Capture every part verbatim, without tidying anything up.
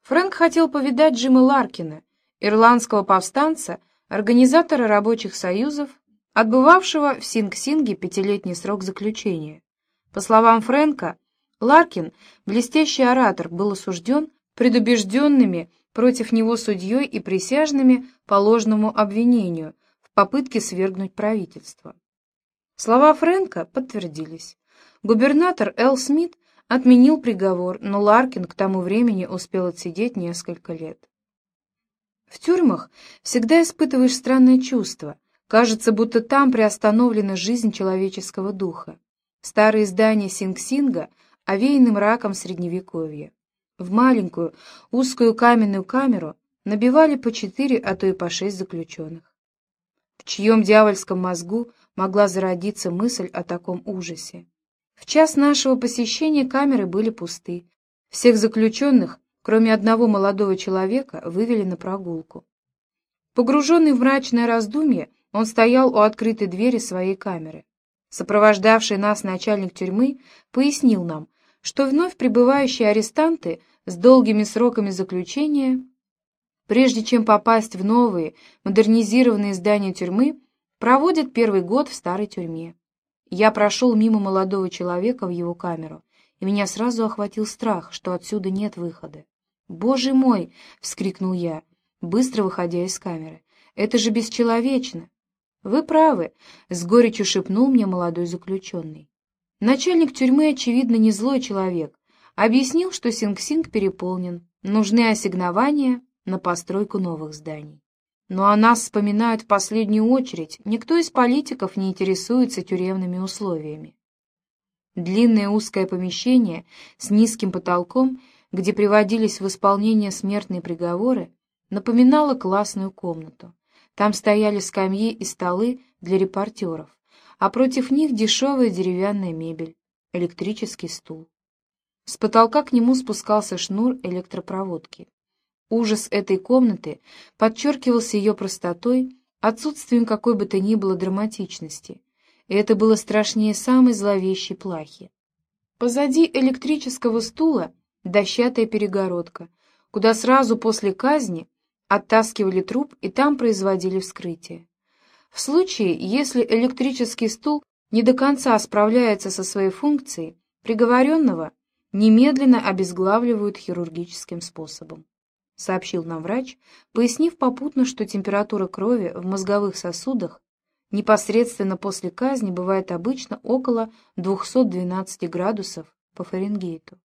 Фрэнк хотел повидать Джима Ларкина, ирландского повстанца, организатора рабочих союзов, отбывавшего в Синг-Синге пятилетний срок заключения. По словам Фрэнка, Ларкин, блестящий оратор, был осужден предубежденными против него судьей и присяжными по ложному обвинению в попытке свергнуть правительство. Слова Фрэнка подтвердились. Губернатор Эл Смит отменил приговор, но Ларкин к тому времени успел отсидеть несколько лет. В тюрьмах всегда испытываешь странное чувство. Кажется, будто там приостановлена жизнь человеческого духа. Старые здания Синг-Синга овеяны мраком средневековья. В маленькую, узкую каменную камеру набивали по четыре, а то и по шесть заключенных. В чьем дьявольском мозгу могла зародиться мысль о таком ужасе? В час нашего посещения камеры были пусты. Всех заключенных, кроме одного молодого человека, вывели на прогулку. Погруженный в мрачное раздумье, он стоял у открытой двери своей камеры. Сопровождавший нас начальник тюрьмы пояснил нам, что вновь прибывающие арестанты с долгими сроками заключения, прежде чем попасть в новые, модернизированные здания тюрьмы, проводят первый год в старой тюрьме. Я прошел мимо молодого человека в его камеру, и меня сразу охватил страх, что отсюда нет выхода. «Боже мой!» — вскрикнул я, быстро выходя из камеры. «Это же бесчеловечно!» «Вы правы», — с горечью шепнул мне молодой заключенный. Начальник тюрьмы, очевидно, не злой человек, объяснил, что Синг-Синг переполнен, нужны ассигнования на постройку новых зданий. Но о нас вспоминают в последнюю очередь, никто из политиков не интересуется тюремными условиями. Длинное узкое помещение с низким потолком, где приводились в исполнение смертные приговоры, напоминало классную комнату. Там стояли скамьи и столы для репортеров, а против них дешевая деревянная мебель, электрический стул. С потолка к нему спускался шнур электропроводки. Ужас этой комнаты подчеркивался ее простотой, отсутствием какой бы то ни было драматичности, и это было страшнее самой зловещей плахи. Позади электрического стула дощатая перегородка, куда сразу после казни оттаскивали труп и там производили вскрытие. В случае, если электрический стул не до конца справляется со своей функцией, приговоренного немедленно обезглавливают хирургическим способом, сообщил нам врач, пояснив попутно, что температура крови в мозговых сосудах непосредственно после казни бывает обычно около двухсот двенадцати градусов по Фаренгейту.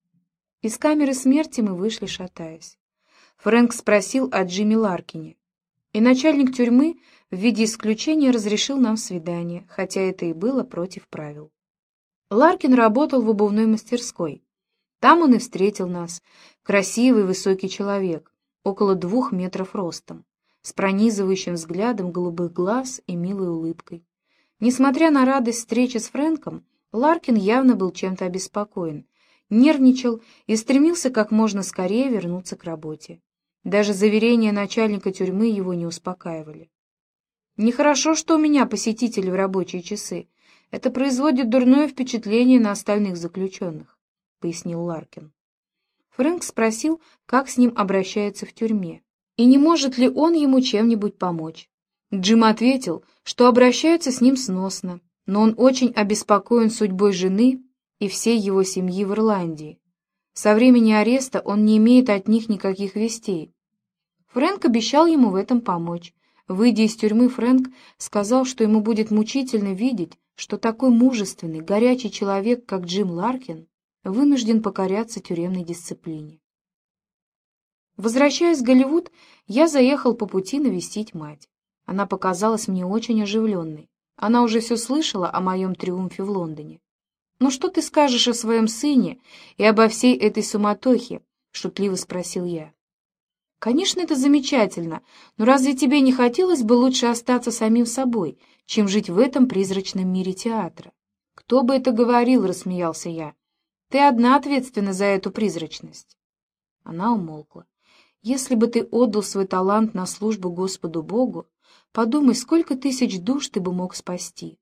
Из камеры смерти мы вышли, шатаясь. Фрэнк спросил о Джиме Ларкине, и начальник тюрьмы в виде исключения разрешил нам свидание, хотя это и было против правил. Ларкин работал в обувной мастерской. Там он и встретил нас, красивый высокий человек, около двух метров ростом, с пронизывающим взглядом голубых глаз и милой улыбкой. Несмотря на радость встречи с Фрэнком, Ларкин явно был чем-то обеспокоен, нервничал и стремился как можно скорее вернуться к работе. Даже заверения начальника тюрьмы его не успокаивали. «Нехорошо, что у меня посетители в рабочие часы. Это производит дурное впечатление на остальных заключенных», — пояснил Ларкин. Фрэнк спросил, как с ним обращаются в тюрьме, и не может ли он ему чем-нибудь помочь. Джим ответил, что обращаются с ним сносно, но он очень обеспокоен судьбой жены и всей его семьи в Ирландии. Со времени ареста он не имеет от них никаких вестей. Фрэнк обещал ему в этом помочь. Выйдя из тюрьмы, Фрэнк сказал, что ему будет мучительно видеть, что такой мужественный, горячий человек, как Джим Ларкин, вынужден покоряться тюремной дисциплине. Возвращаясь в Голливуд, я заехал по пути навестить мать. Она показалась мне очень оживленной. Она уже все слышала о моем триумфе в Лондоне. «Ну что ты скажешь о своем сыне и обо всей этой суматохе?» — шутливо спросил я. «Конечно, это замечательно, но разве тебе не хотелось бы лучше остаться самим собой, чем жить в этом призрачном мире театра?» «Кто бы это говорил?» — рассмеялся я. «Ты одна ответственна за эту призрачность». Она умолкла. «Если бы ты отдал свой талант на службу Господу Богу, подумай, сколько тысяч душ ты бы мог спасти».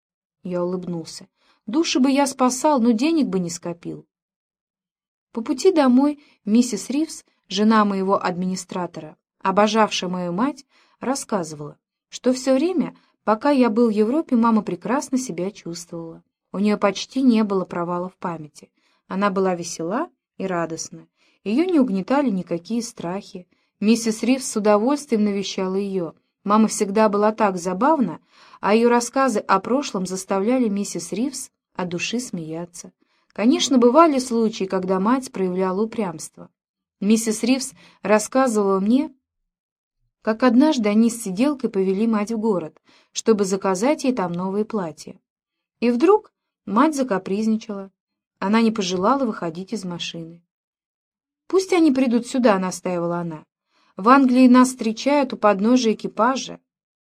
Я улыбнулся. «Души бы я спасал, но денег бы не скопил». По пути домой миссис Ривз жена моего администратора, обожавшая мою мать, рассказывала, что все время, пока я был в Европе, мама прекрасно себя чувствовала. У нее почти не было провалов в памяти. Она была весела и радостна. Ее не угнетали никакие страхи. Миссис Ривз с удовольствием навещала ее. Мама всегда была так забавна, а ее рассказы о прошлом заставляли миссис Ривз от души смеяться. Конечно, бывали случаи, когда мать проявляла упрямство. Миссис Ривз рассказывала мне, как однажды они с сиделкой повели мать в город, чтобы заказать ей там новые платья. И вдруг мать закапризничала. Она не пожелала выходить из машины. «Пусть они придут сюда», — настаивала она. «В Англии нас встречают у подножия экипажа».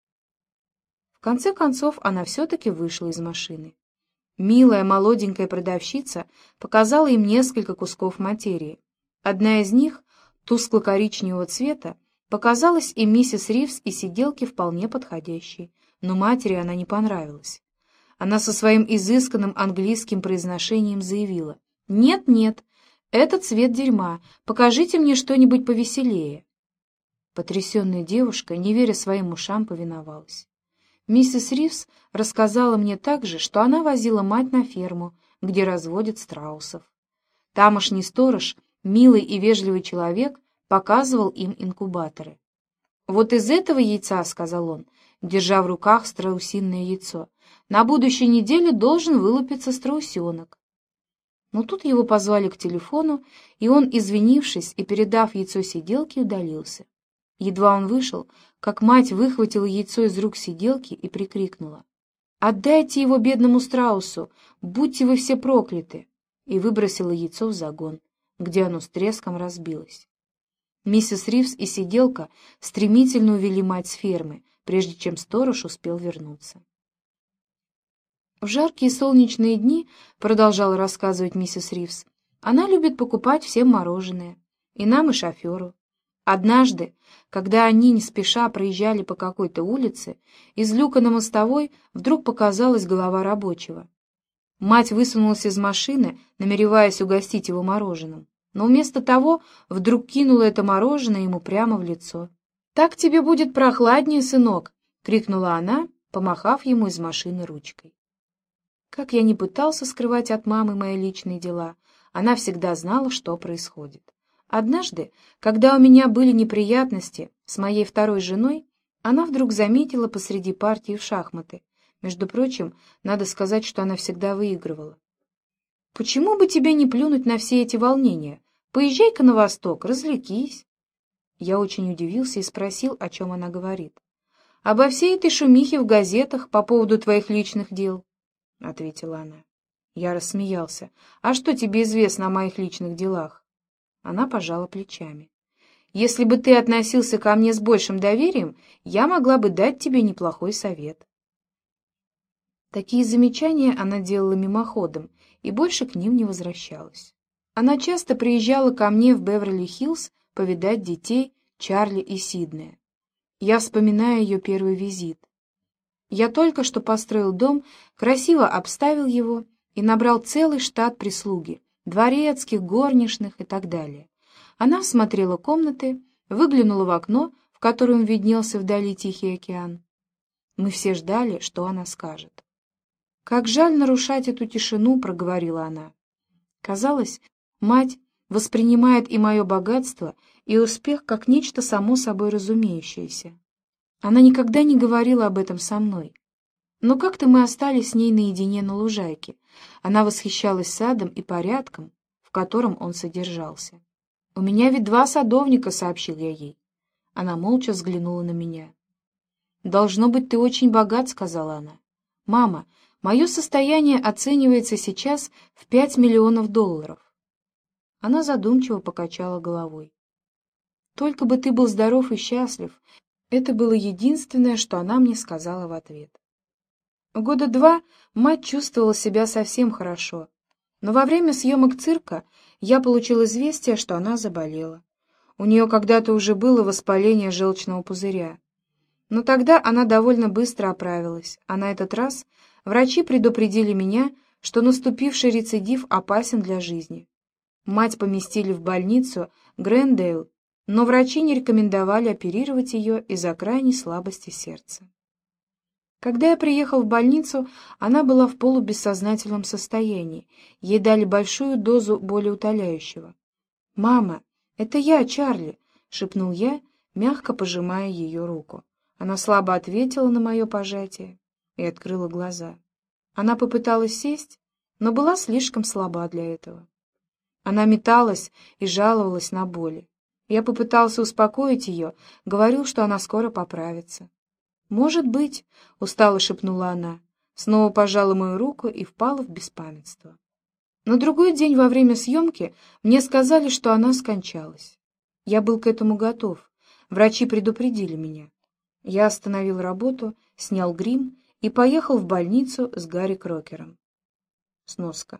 В конце концов, она все-таки вышла из машины. Милая молоденькая продавщица показала им несколько кусков материи. Одна из них, тускло-коричневого цвета, показалась и миссис Ривз, и сиделке вполне подходящей, но матери она не понравилась. Она со своим изысканным английским произношением заявила: «Нет, нет, это цвет дерьма, покажите мне что-нибудь повеселее». Потрясенная девушка, не веря своим ушам, повиновалась. Миссис Ривз рассказала мне также, что она возила мать на ферму, где разводят страусов. Тамошний сторож, милый и вежливый человек, показывал им инкубаторы. «Вот из этого яйца, — сказал он, держа в руках страусиное яйцо, — на будущей неделе должен вылупиться страусенок». Но тут его позвали к телефону, и он, извинившись и передав яйцо сиделке, удалился. Едва он вышел, как мать выхватила яйцо из рук сиделки и прикрикнула: «Отдайте его бедному страусу! Будьте вы все прокляты!» и выбросила яйцо в загон, где оно с треском разбилось. Миссис Ривз и сиделка стремительно увели мать с фермы, прежде чем сторож успел вернуться. В жаркие солнечные дни, — продолжала рассказывать миссис Ривз, — она любит покупать всем мороженое, и нам, и шоферу. Однажды, когда они не спеша проезжали по какой-то улице, из люка на мостовой вдруг показалась голова рабочего. Мать высунулась из машины, намереваясь угостить его мороженым, но вместо того вдруг кинула это мороженое ему прямо в лицо. «Так тебе будет прохладнее, сынок!» — крикнула она, помахав ему из машины ручкой. Как я ни пытался скрывать от мамы мои личные дела, она всегда знала, что происходит. Однажды, когда у меня были неприятности с моей второй женой, она вдруг заметила посреди партии в шахматы. Между прочим, надо сказать, что она всегда выигрывала. «Почему бы тебе не плюнуть на все эти волнения? Поезжай-ка на восток, развлекись». Я очень удивился и спросил, о чем она говорит. «Обо всей этой шумихе в газетах по поводу твоих личных дел», — ответила она. Я рассмеялся. «А что тебе известно о моих личных делах?» Она пожала плечами. «Если бы ты относился ко мне с большим доверием, я могла бы дать тебе неплохой совет». Такие замечания она делала мимоходом и больше к ним не возвращалась. Она часто приезжала ко мне в Беверли-Хиллз повидать детей Чарли и Сиднея. Я вспоминаю ее первый визит. Я только что построил дом, красиво обставил его и набрал целый штат прислуги, дворецких, горничных и так далее. Она осмотрела комнаты, выглянула в окно, в котором виднелся вдали Тихий океан. Мы все ждали, что она скажет. «Как жаль нарушать эту тишину», — проговорила она. Казалось, мать воспринимает и мое богатство, и успех как нечто само собой разумеющееся. Она никогда не говорила об этом со мной. Но как-то мы остались с ней наедине на лужайке. Она восхищалась садом и порядком, в котором он содержался. «У меня ведь два садовника», — сообщил я ей. Она молча взглянула на меня. «Должно быть, ты очень богат», — сказала она. «Мама, мое состояние оценивается сейчас в пять миллионов долларов». Она задумчиво покачала головой. «Только бы ты был здоров и счастлив», — это было единственное, что она мне сказала в ответ. Года два мать чувствовала себя совсем хорошо, но во время съемок цирка я получил известие, что она заболела. У нее когда-то уже было воспаление желчного пузыря. Но тогда она довольно быстро оправилась, а на этот раз врачи предупредили меня, что наступивший рецидив опасен для жизни. Мать поместили в больницу Грендейл но врачи не рекомендовали оперировать ее из-за крайней слабости сердца. Когда я приехал в больницу, она была в полубессознательном состоянии, ей дали большую дозу болеутоляющего. «Мама, это я, Чарли!» — шепнул я, мягко пожимая ее руку. Она слабо ответила на мое пожатие и открыла глаза. Она попыталась сесть, но была слишком слаба для этого. Она металась и жаловалась на боли. Я попытался успокоить ее, говорил, что она скоро поправится. «Может быть», — устало шепнула она, снова пожала мою руку и впала в беспамятство. На другой день во время съемки мне сказали, что она скончалась. Я был к этому готов. Врачи предупредили меня. Я остановил работу, снял грим и поехал в больницу с Гарри Крокером. Сноска.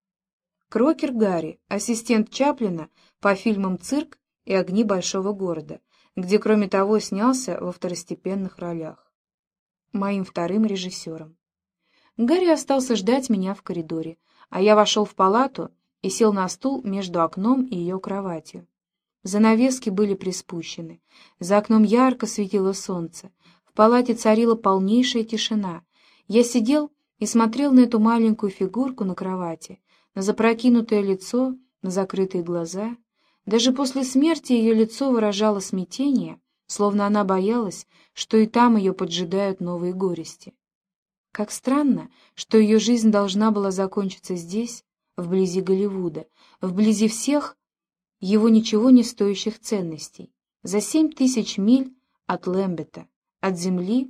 Крокер Гарри, ассистент Чаплина по фильмам «Цирк» и «Огни большого города», где, кроме того, снялся во второстепенных ролях. Моим вторым режиссером. Гарри остался ждать меня в коридоре, а я вошел в палату и сел на стул между окном и ее кроватью. Занавески были приспущены, за окном ярко светило солнце, в палате царила полнейшая тишина. Я сидел и смотрел на эту маленькую фигурку на кровати, на запрокинутое лицо, на закрытые глаза. Даже после смерти ее лицо выражало смятение, словно она боялась, что и там ее поджидают новые горести. Как странно, что ее жизнь должна была закончиться здесь, вблизи Голливуда, вблизи всех его ничего не стоящих ценностей, за семь тысяч миль от Лэмбета, от земли,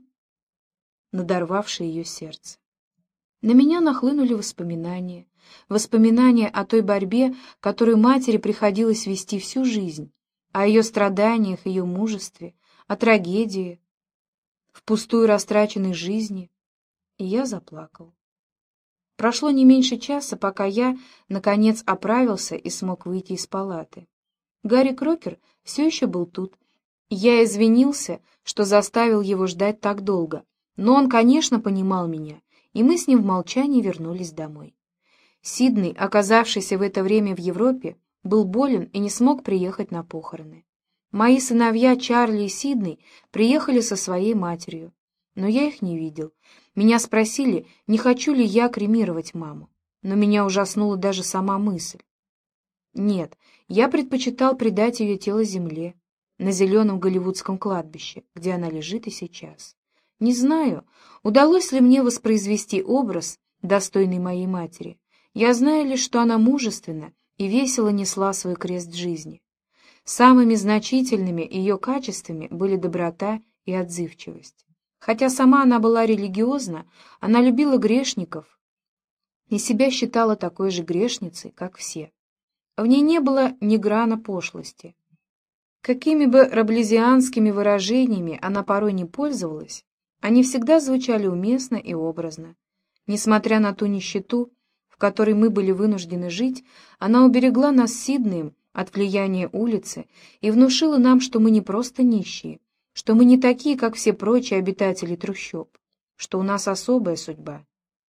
надорвавшей ее сердце. На меня нахлынули воспоминания, воспоминания о той борьбе, которую матери приходилось вести всю жизнь, о ее страданиях, ее мужестве, о трагедии, впустую растраченной жизни, и я заплакал. Прошло не меньше часа, пока я, наконец, оправился и смог выйти из палаты. Гарри Крокер все еще был тут. Я извинился, что заставил его ждать так долго, но он, конечно, понимал меня, и мы с ним в молчании вернулись домой. Сидней, оказавшийся в это время в Европе, был болен и не смог приехать на похороны. Мои сыновья Чарли и Сидней приехали со своей матерью, но я их не видел. Меня спросили, не хочу ли я кремировать маму, но меня ужаснула даже сама мысль. Нет, я предпочитал предать ее тело земле, на зеленом голливудском кладбище, где она лежит и сейчас. Не знаю, удалось ли мне воспроизвести образ, достойный моей матери. Я знаю лишь, что она мужественна и весело несла свой крест жизни. Самыми значительными ее качествами были доброта и отзывчивость. Хотя сама она была религиозна, она любила грешников и себя считала такой же грешницей, как все. В ней не было ни грана пошлости. Какими бы раблезианскими выражениями она порой не пользовалась, они всегда звучали уместно и образно. Несмотря на ту нищету, в которой мы были вынуждены жить, она уберегла нас с Сиднеем от влияния улицы и внушила нам, что мы не просто нищие, что мы не такие, как все прочие обитатели трущоб, что у нас особая судьба.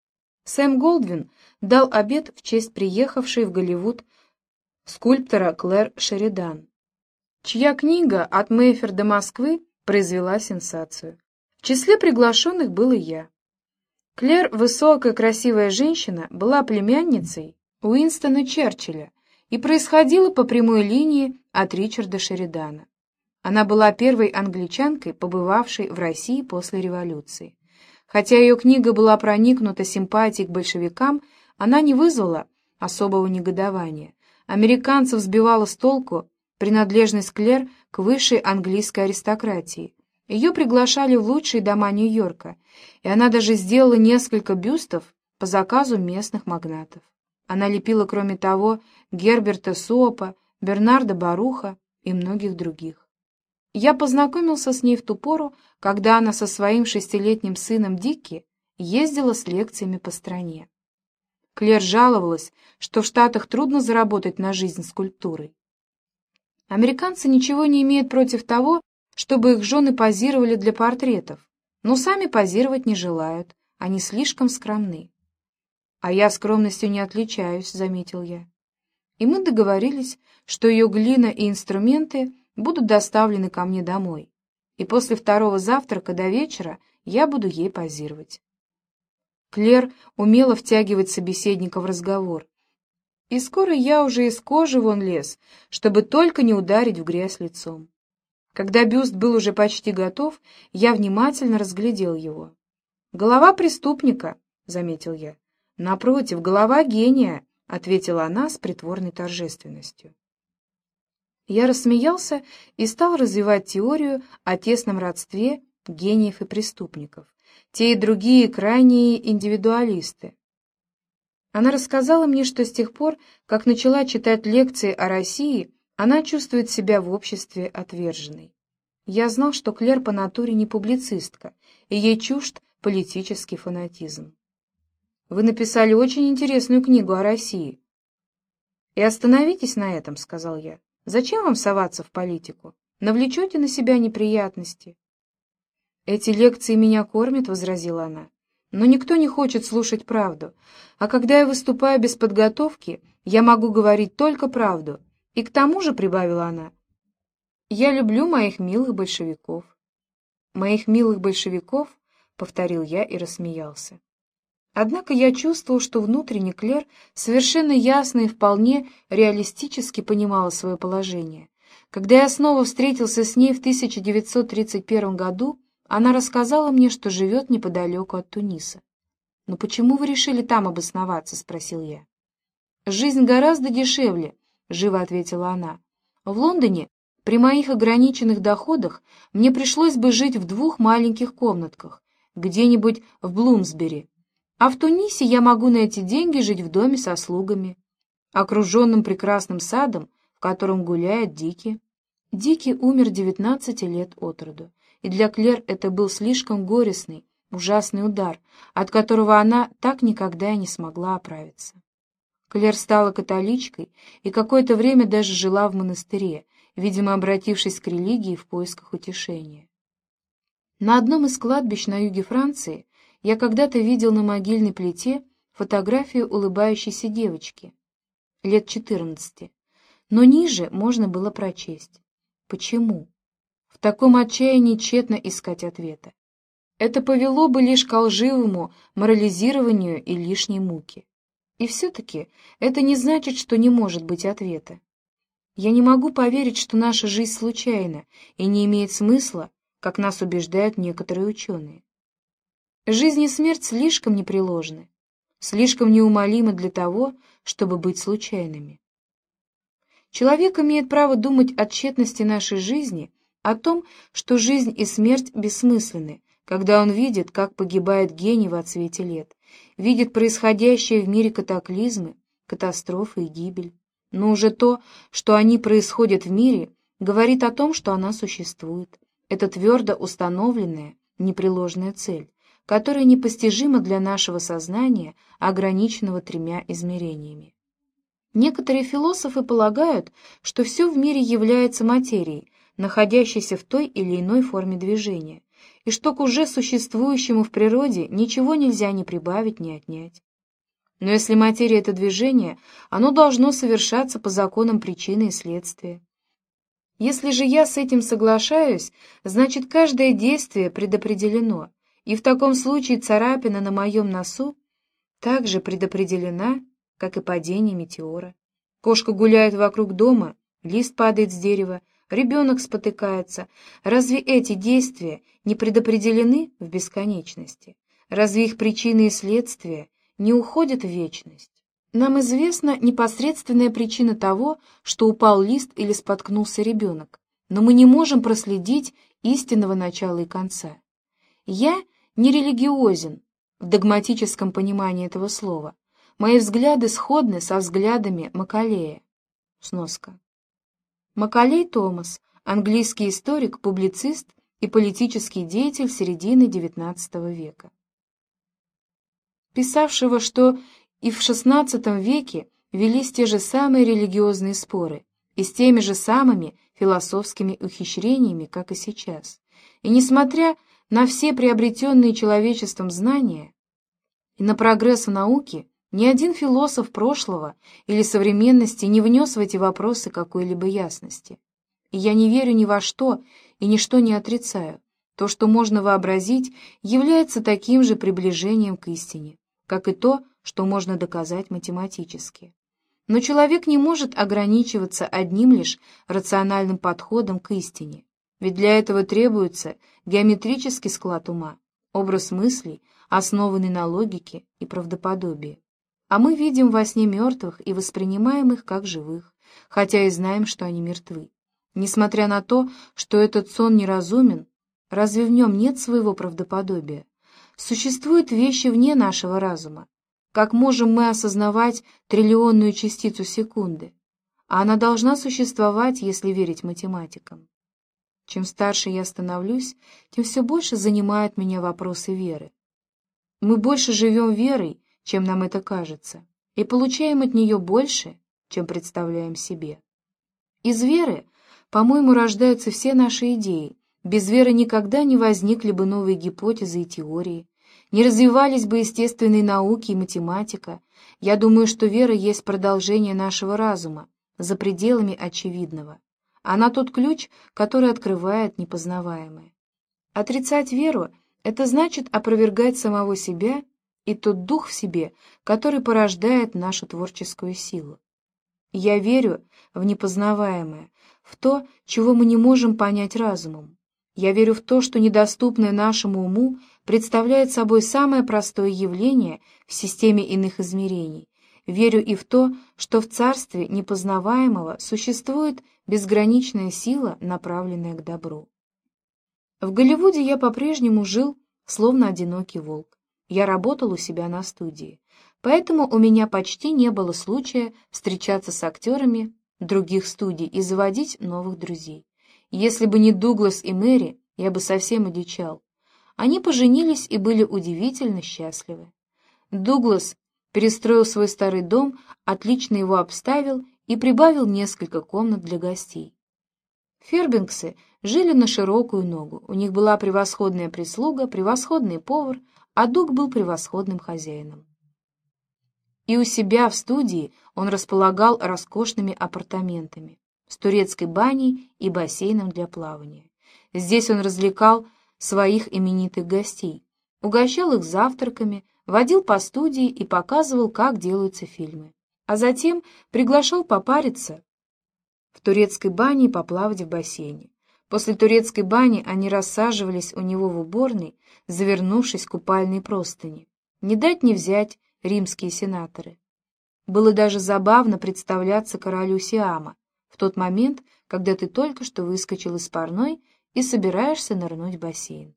Сэм Голдвин дал обед в честь приехавшей в Голливуд скульптора Клэр Шеридан, чья книга «От Мэйфэр до Москвы» произвела сенсацию. В числе приглашенных был и я. Клэр, высокая красивая женщина, была племянницей Уинстона Черчилля и происходила по прямой линии от Ричарда Шеридана. Она была первой англичанкой, побывавшей в России после революции. Хотя ее книга была проникнута симпатией к большевикам, она не вызвала особого негодования. Американцев сбивала с толку принадлежность Клэр к высшей английской аристократии. Ее приглашали в лучшие дома Нью-Йорка, и она даже сделала несколько бюстов по заказу местных магнатов. Она лепила, кроме того, Герберта Суопа, Бернарда Баруха и многих других. Я познакомился с ней в ту пору, когда она со своим шестилетним сыном Дикки ездила с лекциями по стране. Клэр жаловалась, что в Штатах трудно заработать на жизнь скульптурой. Американцы ничего не имеют против того, чтобы их жены позировали для портретов, но сами позировать не желают, они слишком скромны. «А я скромностью не отличаюсь», — заметил я. И мы договорились, что ее глина и инструменты будут доставлены ко мне домой, и после второго завтрака до вечера я буду ей позировать. Клэр умела втягивать собеседника в разговор, и скоро я уже из кожи вон лез, чтобы только не ударить в грязь лицом. Когда бюст был уже почти готов, я внимательно разглядел его. «Голова преступника», — заметил я. «Напротив, голова гения», — ответила она с притворной торжественностью. Я рассмеялся и стал развивать теорию о тесном родстве гениев и преступников. Те и другие крайние индивидуалисты. Она рассказала мне, что с тех пор, как начала читать лекции о России, она чувствует себя в обществе отверженной. Я знал, что Клэр по натуре не публицистка, и ей чужд политический фанатизм. «Вы написали очень интересную книгу о России». «И остановитесь на этом», — сказал я. «Зачем вам соваться в политику? Навлечете на себя неприятности». «Эти лекции меня кормят», — возразила она. «Но никто не хочет слушать правду. А когда я выступаю без подготовки, я могу говорить только правду. И к тому же», — прибавила она, — «я люблю моих милых большевиков». «Моих милых большевиков», — повторил я и рассмеялся. Однако я чувствовал, что внутренне Клэр совершенно ясно и вполне реалистически понимала свое положение. Когда я снова встретился с ней в тысяча девятьсот тридцать первом году, она рассказала мне, что живет неподалеку от Туниса. «Но почему вы решили там обосноваться?» — спросил я. «Жизнь гораздо дешевле», — живо ответила она. «В Лондоне при моих ограниченных доходах мне пришлось бы жить в двух маленьких комнатках, где-нибудь в Блумсбери. А в Тунисе я могу на эти деньги жить в доме со слугами, окруженным прекрасным садом, в котором гуляет Дики». Дики умер девятнадцати лет от роду, и для Клэр это был слишком горестный, ужасный удар, от которого она так никогда и не смогла оправиться. Клэр стала католичкой и какое-то время даже жила в монастыре, видимо, обратившись к религии в поисках утешения. На одном из кладбищ на юге Франции я когда-то видел на могильной плите фотографию улыбающейся девочки, лет четырнадцати, но ниже можно было прочесть: «Почему?» В таком отчаянии тщетно искать ответа. Это повело бы лишь к лживому морализированию и лишней муке. И все-таки это не значит, что не может быть ответа. Я не могу поверить, что наша жизнь случайна и не имеет смысла, как нас убеждают некоторые ученые. Жизнь и смерть слишком непреложны, слишком неумолимы для того, чтобы быть случайными. Человек имеет право думать о тщетности нашей жизни, о том, что жизнь и смерть бессмысленны, когда он видит, как погибает гений в отсвете лет, видит происходящее в мире катаклизмы, катастрофы и гибель. Но уже то, что они происходят в мире, говорит о том, что она существует. Это твердо установленная, непреложная цель, которая непостижима для нашего сознания, ограниченного тремя измерениями. Некоторые философы полагают, что все в мире является материей, находящейся в той или иной форме движения, и что к уже существующему в природе ничего нельзя ни прибавить, ни отнять. Но если материя — это движение, оно должно совершаться по законам причины и следствия. Если же я с этим соглашаюсь, значит, каждое действие предопределено, и в таком случае царапина на моем носу также предопределена, как и падение метеора. Кошка гуляет вокруг дома, лист падает с дерева, ребенок спотыкается. Разве эти действия не предопределены в бесконечности? Разве их причины и следствия не уходят в вечность? Нам известна непосредственная причина того, что упал лист или споткнулся ребенок, но мы не можем проследить истинного начала и конца. Я не религиозен в догматическом понимании этого слова. Мои взгляды сходны со взглядами Макколея. Сноска. Макколей Томас, английский историк, публицист и политический деятель середины девятнадцатого века, писавшего, что и в шестнадцатом веке велись те же самые религиозные споры и с теми же самыми философскими ухищрениями, как и сейчас. И несмотря на все приобретенные человечеством знания и на прогресс в науке, ни один философ прошлого или современности не внес в эти вопросы какой-либо ясности. И я не верю ни во что и ничто не отрицаю. То, что можно вообразить, является таким же приближением к истине, как и то, что можно доказать математически. Но человек не может ограничиваться одним лишь рациональным подходом к истине, ведь для этого требуется геометрический склад ума, образ мыслей, основанный на логике и правдоподобии. А мы видим во сне мертвых и воспринимаем их как живых, хотя и знаем, что они мертвы. Несмотря на то, что этот сон неразумен, разве в нем нет своего правдоподобия? Существуют вещи вне нашего разума. Как можем мы осознавать триллионную частицу секунды? А она должна существовать, если верить математикам. Чем старше я становлюсь, тем все больше занимают меня вопросы веры. Мы больше живем верой, чем нам это кажется, и получаем от нее больше, чем представляем себе. Из веры, по-моему, рождаются все наши идеи. Без веры никогда не возникли бы новые гипотезы и теории, не развивались бы естественные науки и математика. Я думаю, что вера есть продолжение нашего разума, за пределами очевидного. Она тот ключ, который открывает непознаваемое. Отрицать веру — это значит опровергать самого себя и тот дух в себе, который порождает нашу творческую силу. Я верю в непознаваемое, в то, чего мы не можем понять разумом. Я верю в то, что недоступное нашему уму представляет собой самое простое явление в системе иных измерений. Верю и в то, что в царстве непознаваемого существует безграничная сила, направленная к добру. В Голливуде я по-прежнему жил, словно одинокий волк. Я работал у себя на студии, поэтому у меня почти не было случая встречаться с актерами других студий и заводить новых друзей. Если бы не Дуглас и Мэри, я бы совсем одичал. Они поженились и были удивительно счастливы. Дуглас перестроил свой старый дом, отлично его обставил и прибавил несколько комнат для гостей. Фербенксы жили на широкую ногу, у них была превосходная прислуга, превосходный повар, а Дуг был превосходным хозяином. И у себя в студии он располагал роскошными апартаментами с турецкой баней и бассейном для плавания. Здесь он развлекал своих именитых гостей, угощал их завтраками, водил по студии и показывал, как делаются фильмы, а затем приглашал попариться в турецкой бане и поплавать в бассейне. После турецкой бани они рассаживались у него в уборной, завернувшись в купальные простыни. Не дать не взять римские сенаторы. Было даже забавно представляться королю Сиама в тот момент, когда ты только что выскочил из парной и собираешься нырнуть в бассейн.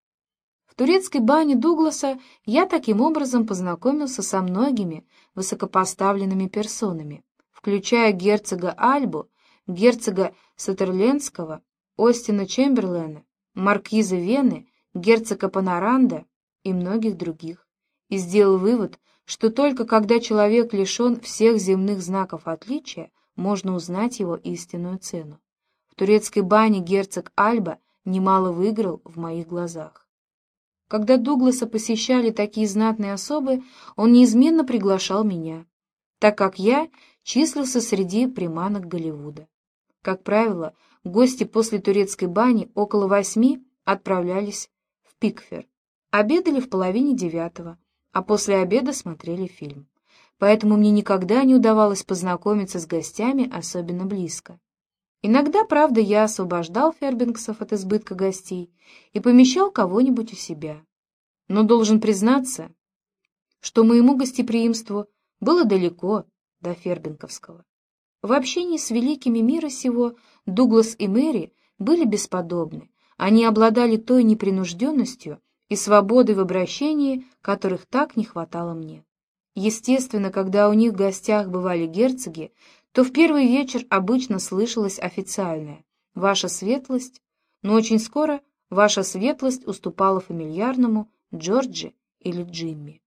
В турецкой бане Дугласа я таким образом познакомился со многими высокопоставленными персонами, включая герцога Альбу, герцога Сатерлендского, Остина Чемберлена, маркиза Вены, герцога Панаранда и многих других, и сделал вывод, что только когда человек лишен всех земных знаков отличия, можно узнать его истинную цену. В турецкой бане герцог Альба немало выиграл в моих глазах. Когда Дугласа посещали такие знатные особы, он неизменно приглашал меня, так как я числился среди приманок Голливуда. Как правило, гости после турецкой бани около восьми отправлялись в Пикфер, обедали в половине девятого, а после обеда смотрели фильм. Поэтому мне никогда не удавалось познакомиться с гостями особенно близко. Иногда, правда, я освобождал Фербенксов от избытка гостей и помещал кого-нибудь у себя. Но должен признаться, что моему гостеприимству было далеко до фербенковского. В общении с великими мира сего Дуглас и Мэри были бесподобны. Они обладали той непринужденностью и свободой в обращении, которых так не хватало мне. Естественно, когда у них в гостях бывали герцоги, то в первый вечер обычно слышалось официальное «Ваша светлость», но очень скоро «Ваша светлость» уступала фамильярному Джорджи или Джимми.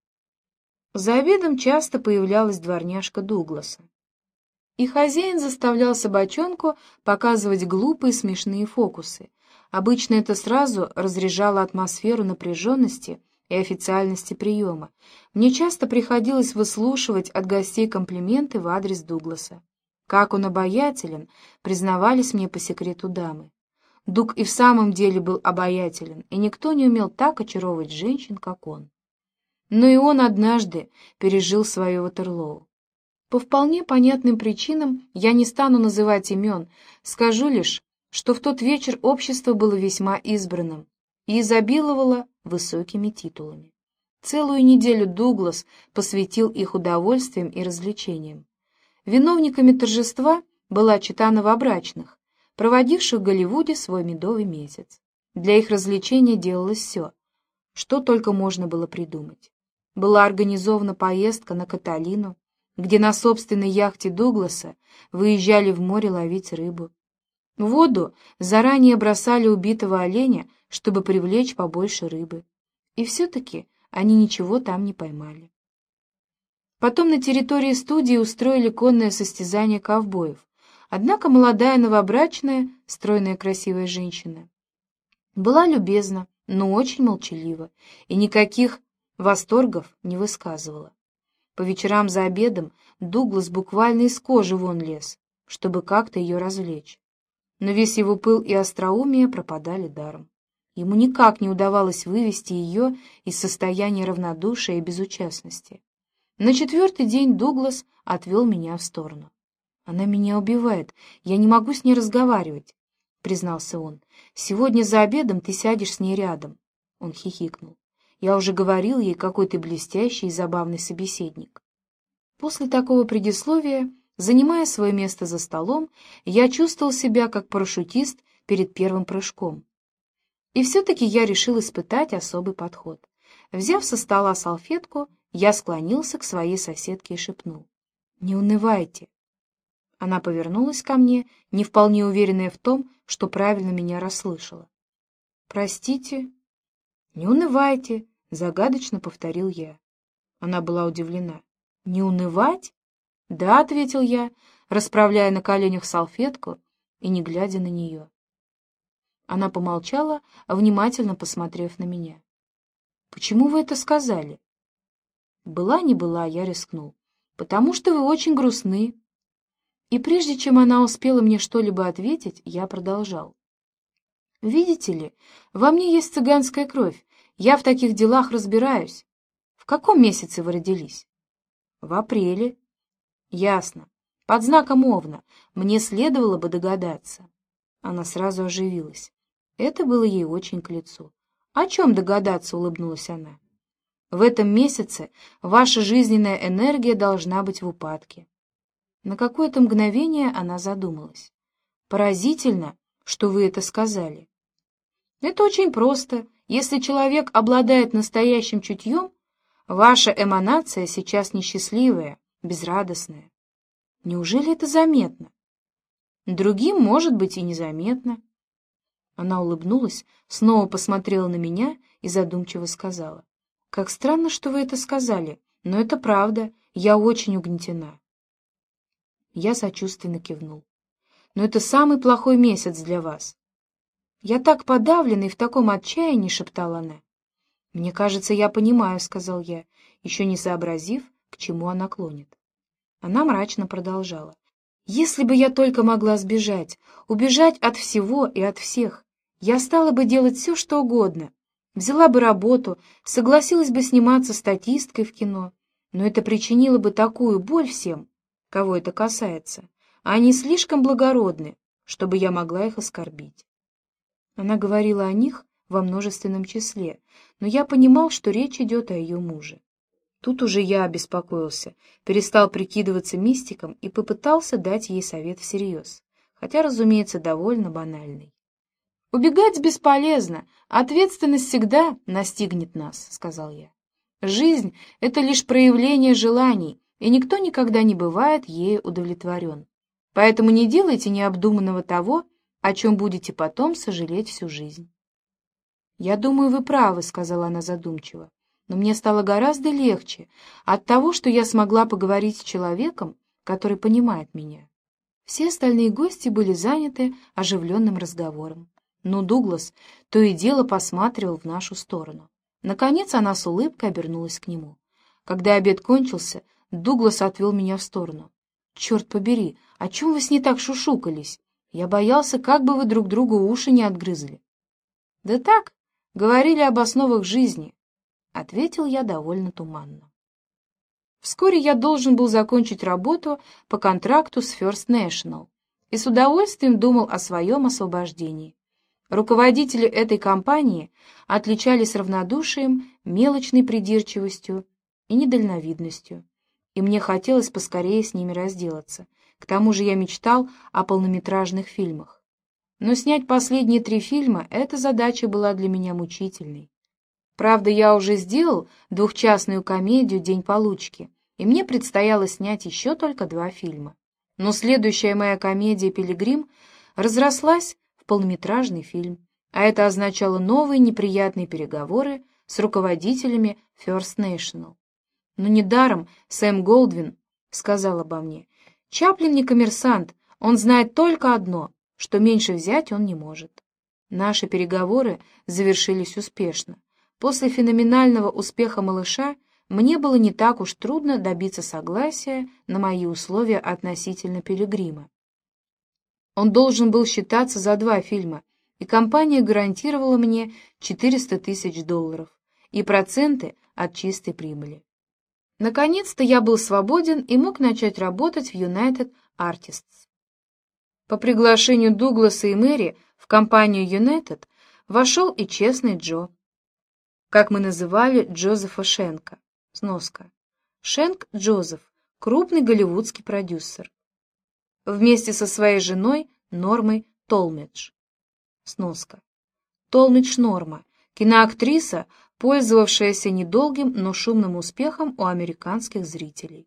За обедом часто появлялась дворняжка Дугласа, и хозяин заставлял собачонку показывать глупые смешные фокусы. Обычно это сразу разряжало атмосферу напряженности и официальности приема. Мне часто приходилось выслушивать от гостей комплименты в адрес Дугласа. Как он обаятелен, признавались мне по секрету дамы. Дуг и в самом деле был обаятелен, и никто не умел так очаровывать женщин, как он. Но и он однажды пережил свое Ватерлоу. По вполне понятным причинам я не стану называть имен, скажу лишь, что в тот вечер общество было весьма избранным и изобиловало высокими титулами. Целую неделю Дуглас посвятил их удовольствиям и развлечениям. Виновниками торжества была чета новобрачных, проводивших в Голливуде свой медовый месяц. Для их развлечения делалось все, что только можно было придумать. Была организована поездка на Каталину, где на собственной яхте Дугласа выезжали в море ловить рыбу. В воду заранее бросали убитого оленя, чтобы привлечь побольше рыбы. И все-таки они ничего там не поймали. Потом на территории студии устроили конное состязание ковбоев. Однако молодая новобрачная, стройная красивая женщина, была любезна, но очень молчалива, и никаких восторгов не высказывала. По вечерам за обедом Дуглас буквально из кожи вон лез, чтобы как-то ее развлечь. Но весь его пыл и остроумие пропадали даром. Ему никак не удавалось вывести ее из состояния равнодушия и безучастности. На четвертый день Дуглас отвел меня в сторону. «Она меня убивает, я не могу с ней разговаривать», — признался он. «Сегодня за обедом ты сядешь с ней рядом». Он хихикнул. «Я уже говорил ей, какой ты блестящий и забавный собеседник». После такого предисловия, занимая свое место за столом, я чувствовал себя как парашютист перед первым прыжком. И все-таки я решил испытать особый подход. Взяв со стола салфетку, я склонился к своей соседке и шепнул: «Не унывайте». Она повернулась ко мне, не вполне уверенная в том, что правильно меня расслышала. «Простите?» «Не унывайте», — загадочно повторил я. Она была удивлена. «Не унывать?» «Да», — ответил я, расправляя на коленях салфетку и не глядя на нее. Она помолчала, внимательно посмотрев на меня. «Почему вы это сказали?» «Была не была, я рискнул. Потому что вы очень грустны». И прежде чем она успела мне что-либо ответить, я продолжал. «Видите ли, во мне есть цыганская кровь, я в таких делах разбираюсь. В каком месяце вы родились?» «В апреле». «Ясно. Под знаком Овна. Мне следовало бы догадаться». Она сразу оживилась. Это было ей очень к лицу. «О чем догадаться?» — улыбнулась она. «В этом месяце ваша жизненная энергия должна быть в упадке». На какое-то мгновение она задумалась. «Поразительно, что вы это сказали». «Это очень просто. Если человек обладает настоящим чутьем, ваша эманация сейчас несчастливая, безрадостная. Неужели это заметно?» «Другим, может быть, и незаметно». Она улыбнулась, снова посмотрела на меня и задумчиво сказала: «Как странно, что вы это сказали, но это правда, я очень угнетена». Я сочувственно кивнул. «Но это самый плохой месяц для вас». «Я так подавлена и в таком отчаянии», — шептала она. «Мне кажется, я понимаю», — сказал я, еще не сообразив, к чему она клонит. Она мрачно продолжала. «Если бы я только могла сбежать, убежать от всего и от всех, я стала бы делать все, что угодно, взяла бы работу, согласилась бы сниматься статисткой в кино, но это причинило бы такую боль всем, кого это касается, а они слишком благородны, чтобы я могла их оскорбить». Она говорила о них во множественном числе, но я понимал, что речь идет о ее муже. Тут уже я обеспокоился, перестал прикидываться мистиком и попытался дать ей совет всерьез, хотя, разумеется, довольно банальный. «Убегать бесполезно, ответственность всегда настигнет нас», — сказал я. «Жизнь — это лишь проявление желаний, и никто никогда не бывает ею удовлетворен. Поэтому не делайте необдуманного того, о чем будете потом сожалеть всю жизнь». «Я думаю, вы правы», — сказала она задумчиво, «но мне стало гораздо легче от того, что я смогла поговорить с человеком, который понимает меня». Все остальные гости были заняты оживленным разговором, но Дуглас то и дело посматривал в нашу сторону. Наконец она с улыбкой обернулась к нему. Когда обед кончился, Дуглас отвел меня в сторону. «Черт побери, о чем вы с ней так шушукались? Я боялся, как бы вы друг другу уши не отгрызли». «Да так, говорили об основах жизни», — ответил я довольно туманно. Вскоре я должен был закончить работу по контракту с First National и с удовольствием думал о своем освобождении. Руководители этой компании отличались равнодушием, мелочной придирчивостью и недальновидностью, и мне хотелось поскорее с ними разделаться. К тому же я мечтал о полнометражных фильмах. Но снять последние три фильма — эта задача была для меня мучительной. Правда, я уже сделал двухчастную комедию «День получки», и мне предстояло снять еще только два фильма. Но следующая моя комедия «Пилигрим» разрослась в полнометражный фильм, а это означало новые неприятные переговоры с руководителями First National. Но недаром Сэм Голдвин сказал обо мне: «Чаплин не коммерсант, он знает только одно, что меньше взять он не может». Наши переговоры завершились успешно. После феноменального успеха «Малыша» мне было не так уж трудно добиться согласия на мои условия относительно «Пилигрима». Он должен был считаться за два фильма, и компания гарантировала мне четыреста тысяч долларов и проценты от чистой прибыли. Наконец-то я был свободен и мог начать работать в United Artists. По приглашению Дугласа и Мэри в компанию United вошел и честный Джо, как мы называли Джозефа Шенка. Сноска. Шенк Джозеф, крупный голливудский продюсер. Вместе со своей женой Нормой Толмидж. Сноска. Толмидж Норма, киноактриса, пользовавшаяся недолгим, но шумным успехом у американских зрителей.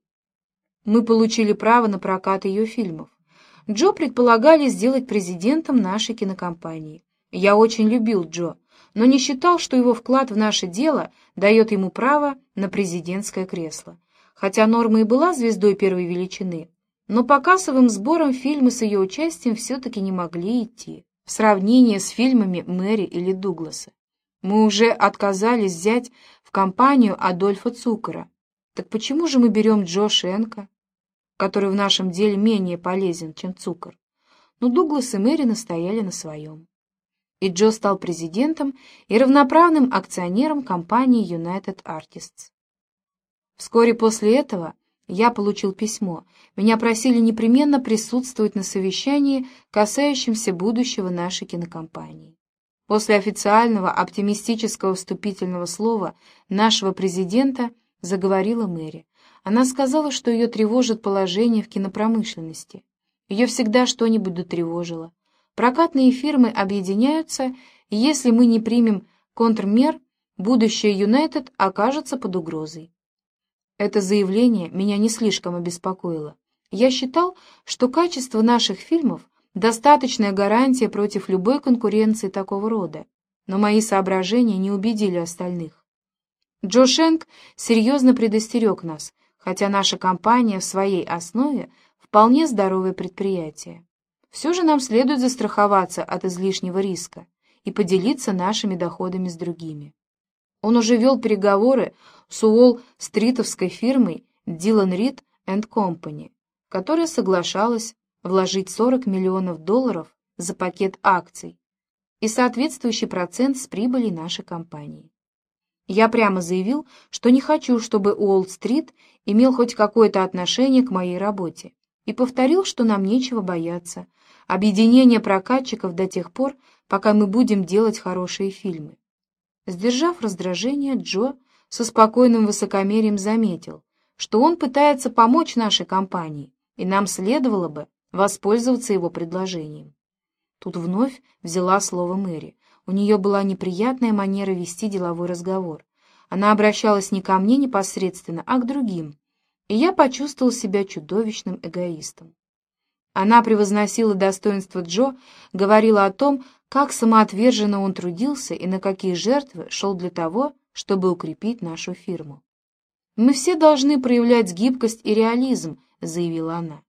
Мы получили право на прокат ее фильмов. Джо предполагали сделать президентом нашей кинокомпании. Я очень любил Джо, но не считал, что его вклад в наше дело дает ему право на президентское кресло. Хотя Норма и была звездой первой величины, но по кассовым сборам фильмы с ее участием все-таки не могли идти в сравнении с фильмами Мэри или Дугласа. Мы уже отказались взять в компанию Адольфа Цукера. Так почему же мы берем Джо Шенка, который в нашем деле менее полезен, чем Цукер? Но Дуглас и Мэри настояли на своем. И Джо стал президентом и равноправным акционером компании United Artists. Вскоре после этого я получил письмо. Меня просили непременно присутствовать на совещании, касающемся будущего нашей кинокомпании. После официального оптимистического вступительного слова нашего президента заговорила Мэри. Она сказала, что ее тревожит положение в кинопромышленности. Ее всегда что-нибудь дотревожило. Прокатные фирмы объединяются, и если мы не примем контрмер, будущее Юнайтед окажется под угрозой. Это заявление меня не слишком обеспокоило. Я считал, что качество наших фильмов — достаточная гарантия против любой конкуренции такого рода, но мои соображения не убедили остальных. Джо Шенк серьезно предостерег нас, хотя наша компания в своей основе вполне здоровое предприятие. Все же нам следует застраховаться от излишнего риска и поделиться нашими доходами с другими. Он уже вел переговоры с Уолл-стритовской фирмой Dillon Read энд Company, которая соглашалась вложить сорок миллионов долларов за пакет акций и соответствующий процент с прибыли нашей компании. Я прямо заявил, что не хочу, чтобы Уолл-стрит имел хоть какое-то отношение к моей работе, и повторил, что нам нечего бояться объединения прокатчиков до тех пор, пока мы будем делать хорошие фильмы. Сдержав раздражение, Джо со спокойным высокомерием заметил, что он пытается помочь нашей компании, и нам следовало бы воспользоваться его предложением. Тут вновь взяла слово Мэри. У нее была неприятная манера вести деловой разговор. Она обращалась не ко мне непосредственно, а к другим, и я почувствовал себя чудовищным эгоистом. Она превозносила достоинство Джо, говорила о том, как самоотверженно он трудился и на какие жертвы шел для того, чтобы укрепить нашу фирму. «Мы все должны проявлять гибкость и реализм», — заявила она.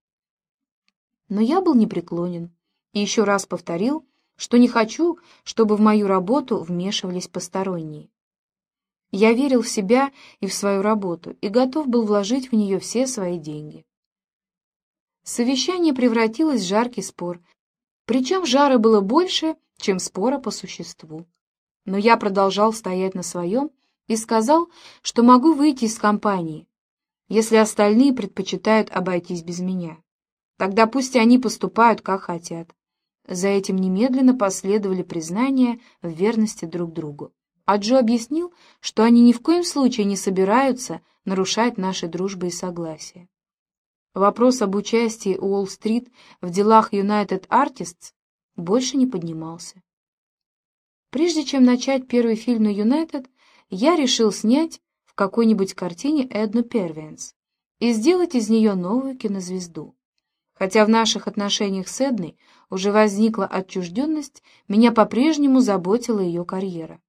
Но я был непреклонен и еще раз повторил, что не хочу, чтобы в мою работу вмешивались посторонние. Я верил в себя и в свою работу и готов был вложить в нее все свои деньги. Совещание превратилось в жаркий спор, причем жара было больше, чем спора по существу. Но я продолжал стоять на своем и сказал, что могу выйти из компании, если остальные предпочитают обойтись без меня. Тогда пусть они поступают, как хотят. За этим немедленно последовали признания в верности друг другу. А Джо объяснил, что они ни в коем случае не собираются нарушать наши дружбы и согласия. Вопрос об участии Уолл-стрит в делах United Artists больше не поднимался. Прежде чем начать первый фильм на United, я решил снять в какой-нибудь картине Эдну Первенс и сделать из нее новую кинозвезду. Хотя в наших отношениях с Эдной уже возникла отчужденность, меня по-прежнему заботила ее карьера.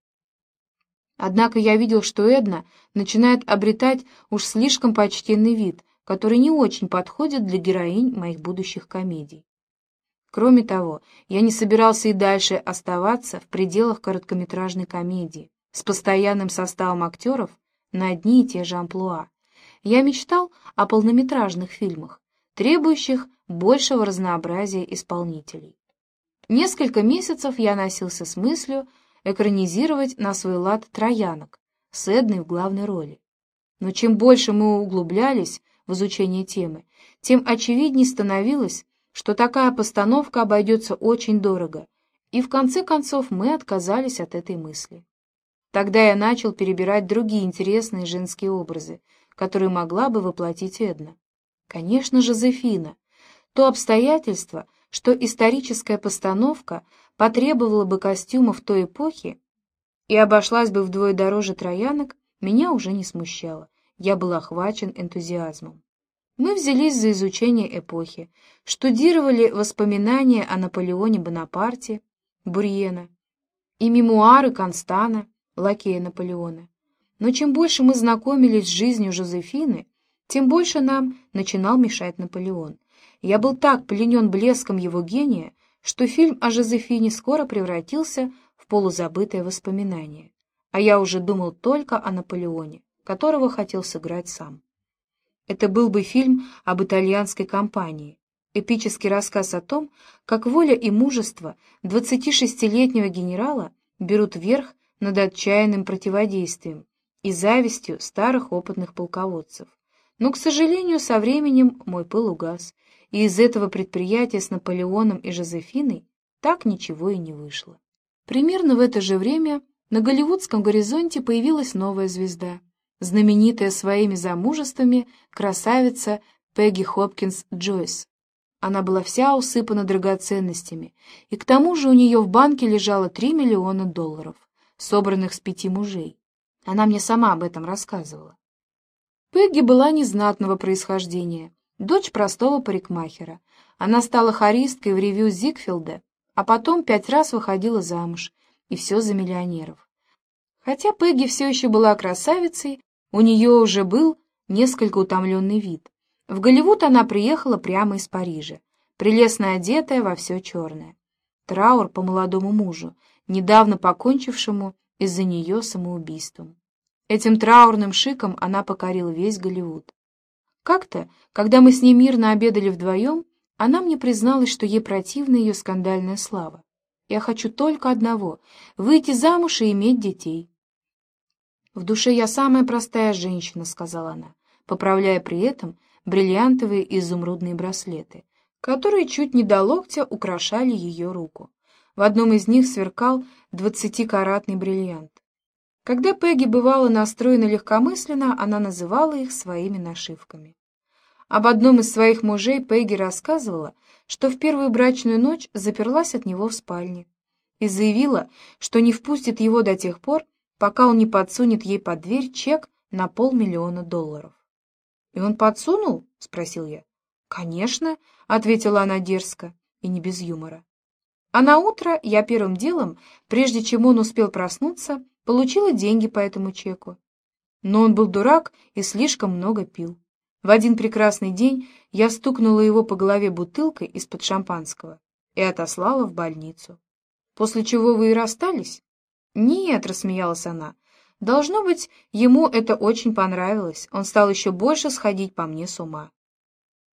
Однако я видел, что Эдна начинает обретать уж слишком почтенный вид, который не очень подходит для героинь моих будущих комедий. Кроме того, я не собирался и дальше оставаться в пределах короткометражной комедии с постоянным составом актеров на одни и те же амплуа. Я мечтал о полнометражных фильмах, требующих большего разнообразия исполнителей. Несколько месяцев я носился с мыслью экранизировать на свой лад «Троянок» с Эдной в главной роли. Но чем больше мы углублялись в изучение темы, тем очевиднее становилось, что такая постановка обойдется очень дорого, и в конце концов мы отказались от этой мысли. Тогда я начал перебирать другие интересные женские образы, которые могла бы воплотить Эдна. Конечно, Жозефина. То обстоятельство, что историческая постановка потребовала бы костюмов той эпохи и обошлась бы вдвое дороже «Троянок», меня уже не смущало. Я был охвачен энтузиазмом. Мы взялись за изучение эпохи, штудировали воспоминания о Наполеоне Бонапарте, Бурьена, и мемуары Констана, лакея Наполеона. Но чем больше мы знакомились с жизнью Жозефины, тем больше нам начинал мешать Наполеон. Я был так пленен блеском его гения, что фильм о Жозефине скоро превратился в полузабытое воспоминание, а я уже думал только о Наполеоне, которого хотел сыграть сам. Это был бы фильм об итальянской кампании, эпический рассказ о том, как воля и мужество двадцатишестилетнего генерала берут верх над отчаянным противодействием и завистью старых опытных полководцев. Но, к сожалению, со временем мой пыл угас, и из этого предприятия с Наполеоном и Жозефиной так ничего и не вышло. Примерно в это же время на голливудском горизонте появилась новая звезда, знаменитая своими замужествами красавица Пегги Хопкинс Джойс. Она была вся усыпана драгоценностями, и к тому же у нее в банке лежало три миллиона долларов, собранных с пяти мужей. Она мне сама об этом рассказывала. Пегги была незнатного происхождения, дочь простого парикмахера. Она стала хористкой в ревью Зигфилда, а потом пять раз выходила замуж, и все за миллионеров. Хотя Пегги все еще была красавицей, у нее уже был несколько утомленный вид. В Голливуд она приехала прямо из Парижа, прелестно одетая во все черное. Траур по молодому мужу, недавно покончившему из-за нее самоубийством. Этим траурным шиком она покорила весь Голливуд. Как-то, когда мы с ней мирно обедали вдвоем, она мне призналась, что ей противна ее скандальная слава. «Я хочу только одного — выйти замуж и иметь детей». «В душе я самая простая женщина», — сказала она, поправляя при этом бриллиантовые и изумрудные браслеты, которые чуть не до локтя украшали ее руку. В одном из них сверкал двадцатикаратный бриллиант. Когда Пегги бывала настроена легкомысленно, она называла их своими нашивками. Об одном из своих мужей Пегги рассказывала, что в первую брачную ночь заперлась от него в спальне и заявила, что не впустит его до тех пор, пока он не подсунет ей под дверь чек на полмиллиона долларов. «И он подсунул?» — спросил я. «Конечно», — ответила она дерзко и не без юмора. А на утро я первым делом, прежде чем он успел проснуться, получила деньги по этому чеку. Но он был дурак и слишком много пил. В один прекрасный день я стукнула его по голове бутылкой из-под шампанского и отослала в больницу. «После чего вы и расстались?» «Нет», — рассмеялась она. «Должно быть, ему это очень понравилось. Он стал еще больше сходить по мне с ума».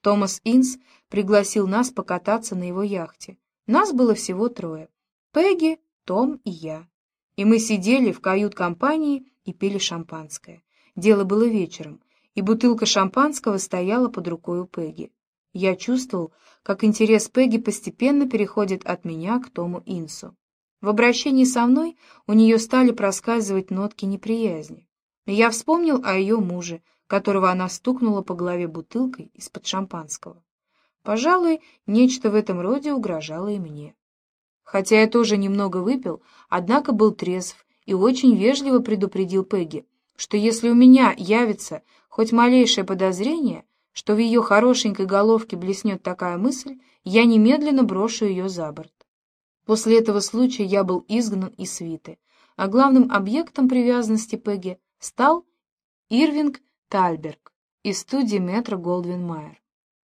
Томас Инс пригласил нас покататься на его яхте. Нас было всего трое: Пегги, Том и я. И мы сидели в кают-компании и пили шампанское. Дело было вечером, и бутылка шампанского стояла под рукой у Пегги. Я чувствовал, как интерес Пегги постепенно переходит от меня к Тому Инсу. В обращении со мной у нее стали проскальзывать нотки неприязни. И я вспомнил о ее муже, которого она стукнула по голове бутылкой из-под шампанского. Пожалуй, нечто в этом роде угрожало и мне. Хотя я тоже немного выпил, однако был трезв и очень вежливо предупредил Пегги, что если у меня явится хоть малейшее подозрение, что в ее хорошенькой головке блеснет такая мысль, я немедленно брошу ее за борт. После этого случая я был изгнан из свиты, а главным объектом привязанности Пегги стал Ирвинг Тальберг из студии Метро-Голдвин-Майер.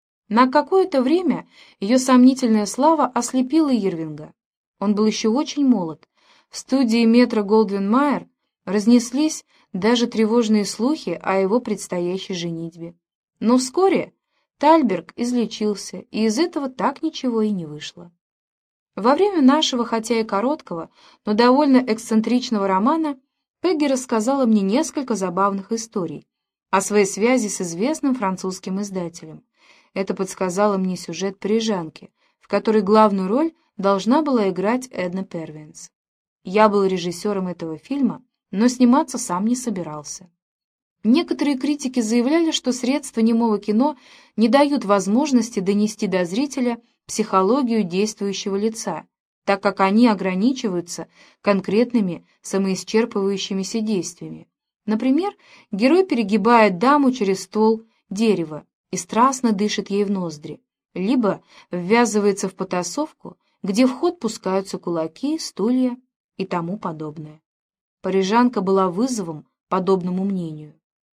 На какое-то время ее сомнительная слава ослепила Ирвинга. Он был еще очень молод. В студии Метро-Голдвин-Майер разнеслись даже тревожные слухи о его предстоящей женитьбе. Но вскоре Тальберг излечился, и из этого так ничего и не вышло. Во время нашего, хотя и короткого, но довольно эксцентричного романа, Пегги рассказала мне несколько забавных историй о своей связи с известным французским издателем. Это подсказало мне сюжет «Парижанки», в которой главную роль должна была играть Эдна Первенс. Я был режиссером этого фильма, но сниматься сам не собирался. Некоторые критики заявляли, что средства немого кино не дают возможности донести до зрителя психологию действующего лица, так как они ограничиваются конкретными самоисчерпывающимися действиями. Например, герой перегибает даму через ствол дерева и страстно дышит ей в ноздри, либо ввязывается в потасовку, где в ход пускаются кулаки, стулья и тому подобное. «Парижанка» была вызовом подобному мнению.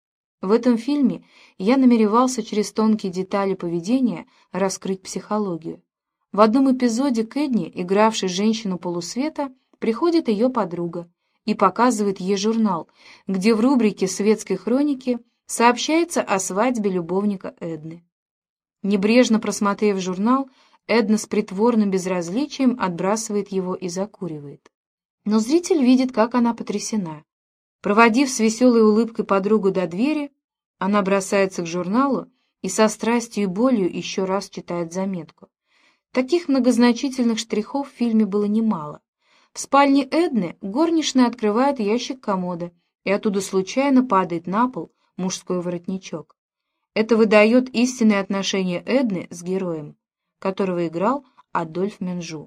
В этом фильме я намеревался через тонкие детали поведения раскрыть психологию. В одном эпизоде к Эдне, игравшей женщину полусвета, приходит ее подруга и показывает ей журнал, где в рубрике «Светской хроники» сообщается о свадьбе любовника Эдны. Небрежно просмотрев журнал, Эдна с притворным безразличием отбрасывает его и закуривает. Но зритель видит, как она потрясена. Проводив с веселой улыбкой подругу до двери, она бросается к журналу и со страстью и болью еще раз читает заметку. Таких многозначительных штрихов в фильме было немало. В спальне Эдны горничная открывает ящик комода, и оттуда случайно падает на пол мужской воротничок. Это выдает истинное отношение Эдны с героем, которого играл Адольф Менжу.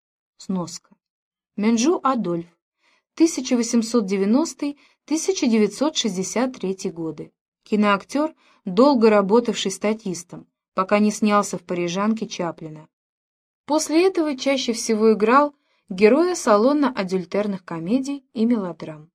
Сноска. Менжу Адольф, тысяча восемьсот девяностый — тысяча девятьсот шестьдесят третий годы. Киноактер, долго работавший статистом, пока не снялся в «Парижанке» Чаплина. После этого чаще всего играл героя салонно-адюльтерных комедий и мелодрам.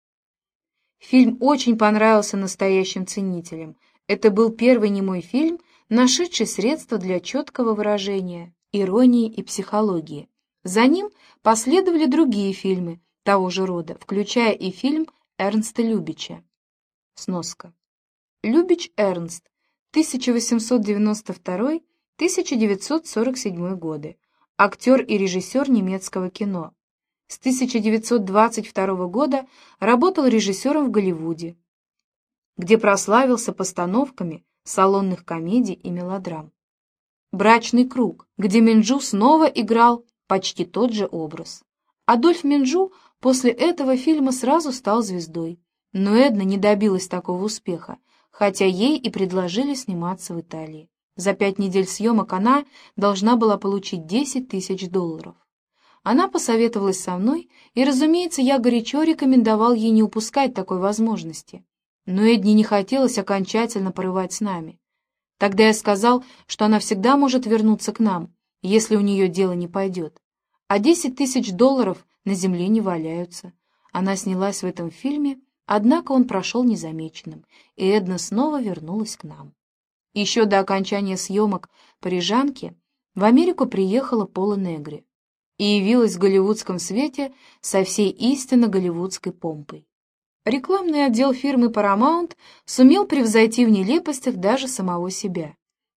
Фильм очень понравился настоящим ценителям. Это был первый немой фильм, нашедший средства для четкого выражения иронии и психологии. За ним последовали другие фильмы того же рода, включая и фильм Эрнста Любича. Сноска. Любич Эрнст, тысяча восемьсот девяносто второй — тысяча девятьсот сорок седьмой годы, актер и режиссер немецкого кино. С тысяча девятьсот двадцать второго года работал режиссером в Голливуде, где прославился постановками салонных комедий и мелодрам. «Брачный круг», где Менжу снова играл почти тот же образ. Адольф Менжу после этого фильма сразу стал звездой, но Эдна не добилась такого успеха, хотя ей и предложили сниматься в Италии. За пять недель съемок она должна была получить десять тысяч долларов. Она посоветовалась со мной, и, разумеется, я горячо рекомендовал ей не упускать такой возможности. Но Эдне не хотелось окончательно порывать с нами. Тогда я сказал, что она всегда может вернуться к нам, если у нее дело не пойдет. А десять тысяч долларов на земле не валяются. Она снялась в этом фильме, однако он прошел незамеченным, и Эдна снова вернулась к нам. Еще до окончания съемок «Парижанки» в Америку приехала Пола Негри и явилась в голливудском свете со всей истинно голливудской помпой. Рекламный отдел фирмы Paramount сумел превзойти в нелепостях даже самого себя.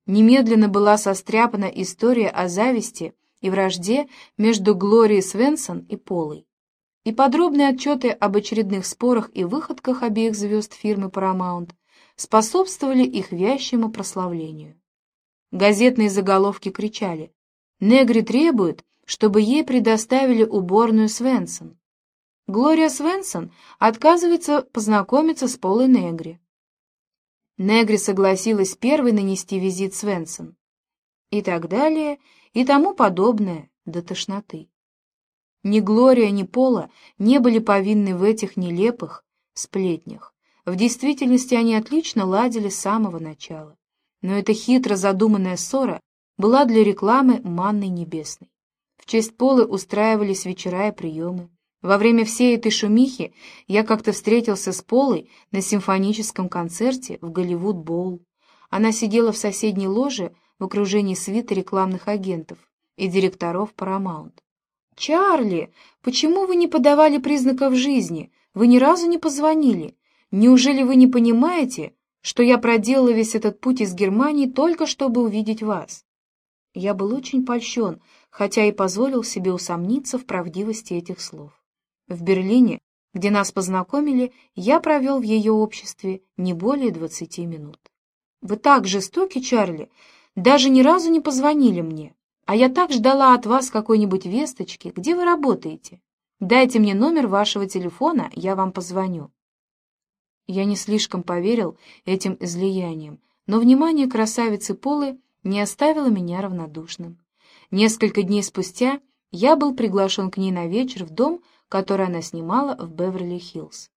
Немедленно была состряпана история о зависти и вражде между Глорией Свенсон и Полой, и подробные отчеты об очередных спорах и выходках обеих звезд фирмы Paramount способствовали их вящему прославлению. Газетные заголовки кричали: «Негри требует, чтобы ей предоставили уборную Свенсон». Глория Свенсон отказывается познакомиться с Полой Негри. Негри согласилась первой нанести визит Свенсон. И так далее, и тому подобное, до тошноты. Ни Глория, ни Пола не были повинны в этих нелепых сплетнях. В действительности они отлично ладили с самого начала. Но эта хитро задуманная ссора была для рекламы манной небесной. В честь Полы устраивались вечера и приемы. Во время всей этой шумихи я как-то встретился с Полой на симфоническом концерте в Голливуд-Боул. Она сидела в соседней ложе в окружении свиты рекламных агентов и директоров Paramount. «Чарли, почему вы не подавали признаков жизни? Вы ни разу не позвонили. Неужели вы не понимаете, что я проделала весь этот путь из Германии только чтобы увидеть вас?» Я был очень польщен, хотя и позволил себе усомниться в правдивости этих слов. В Берлине, где нас познакомили, я провел в ее обществе не более двадцати минут. «Вы так жестоки, Чарли, даже ни разу не позвонили мне, а я так ждала от вас какой-нибудь весточки, где вы работаете. Дайте мне номер вашего телефона, я вам позвоню». Я не слишком поверил этим излияниям, но внимание красавицы Полы не оставило меня равнодушным. Несколько дней спустя я был приглашен к ней на вечер в дом, который она снимала в Беверли-Хиллз.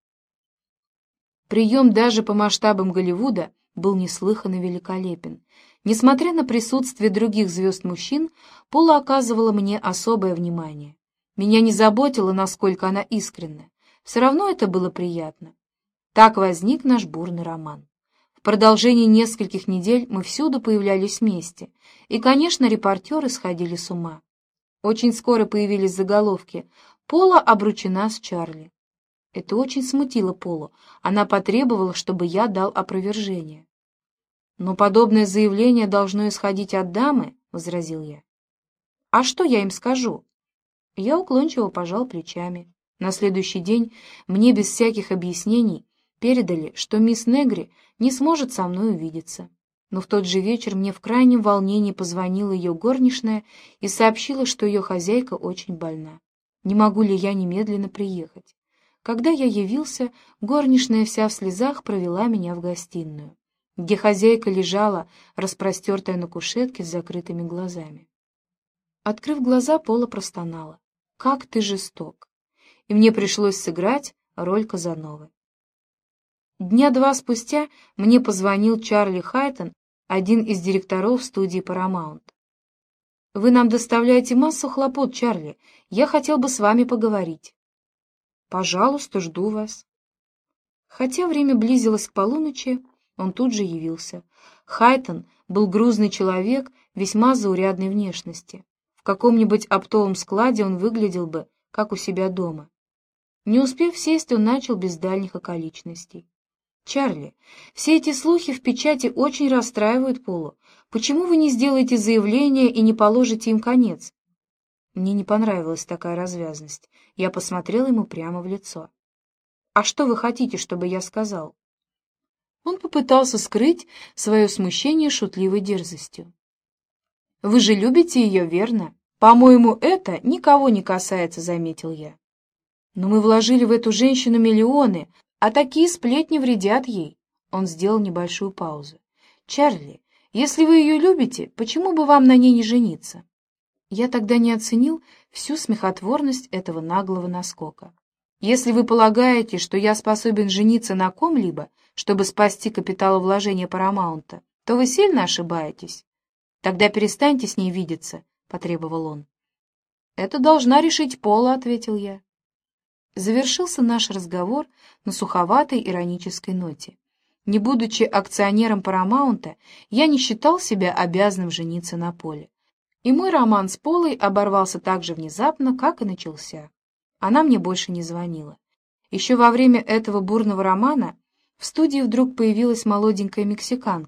Прием даже по масштабам Голливуда был неслыханно великолепен. Несмотря на присутствие других звезд-мужчин, Пола оказывала мне особое внимание. Меня не заботило, насколько она искренна. Все равно это было приятно. Так возник наш бурный роман. В продолжении нескольких недель мы всюду появлялись вместе, и, конечно, репортеры сходили с ума. Очень скоро появились заголовки: «Пола обручена с Чарли». Это очень смутило Полу. Она потребовала, чтобы я дал опровержение. «Но подобное заявление должно исходить от дамы», — возразил я. «А что я им скажу?» Я уклончиво пожал плечами. На следующий день мне без всяких объяснений передали, что мисс Негри не сможет со мной увидеться. Но в тот же вечер мне в крайнем волнении позвонила ее горничная и сообщила, что ее хозяйка очень больна. Не могу ли я немедленно приехать? Когда я явился, горничная вся в слезах провела меня в гостиную, где хозяйка лежала, распростертая на кушетке с закрытыми глазами. Открыв глаза, Пола простонала: «Как ты жесток!» И мне пришлось сыграть роль Казановы. Дня два спустя мне позвонил Чарли Хайтон, один из директоров студии Paramount. «Вы нам доставляете массу хлопот, Чарли. Я хотел бы с вами поговорить». «Пожалуйста, жду вас». Хотя время близилось к полуночи, он тут же явился. Хайтон был грузный человек весьма заурядной внешности. В каком-нибудь оптовом складе он выглядел бы, как у себя дома. Не успев сесть, он начал без дальних околичностей. «Чарли, все эти слухи в печати очень расстраивают Полу. Почему вы не сделаете заявление и не положите им конец?» Мне не понравилась такая развязность. Я посмотрел ему прямо в лицо. «А что вы хотите, чтобы я сказал?» Он попытался скрыть свое смущение шутливой дерзостью. «Вы же любите ее, верно? По-моему, это никого не касается», — заметил я. «Но мы вложили в эту женщину миллионы, а такие сплетни вредят ей». Он сделал небольшую паузу. «Чарли, если вы ее любите, почему бы вам на ней не жениться?» Я тогда не оценил всю смехотворность этого наглого наскока. «Если вы полагаете, что я способен жениться на ком-либо, чтобы спасти капиталовложение Парамаунта, то вы сильно ошибаетесь. Тогда перестаньте с ней видеться», — потребовал он. «Это должна решить Пола», — ответил я. Завершился наш разговор на суховатой иронической ноте. Не будучи акционером Парамаунта, я не считал себя обязанным жениться на Поле. И мой роман с Полой оборвался так же внезапно, как и начался. Она мне больше не звонила. Еще во время этого бурного романа в студии вдруг появилась молоденькая мексиканка,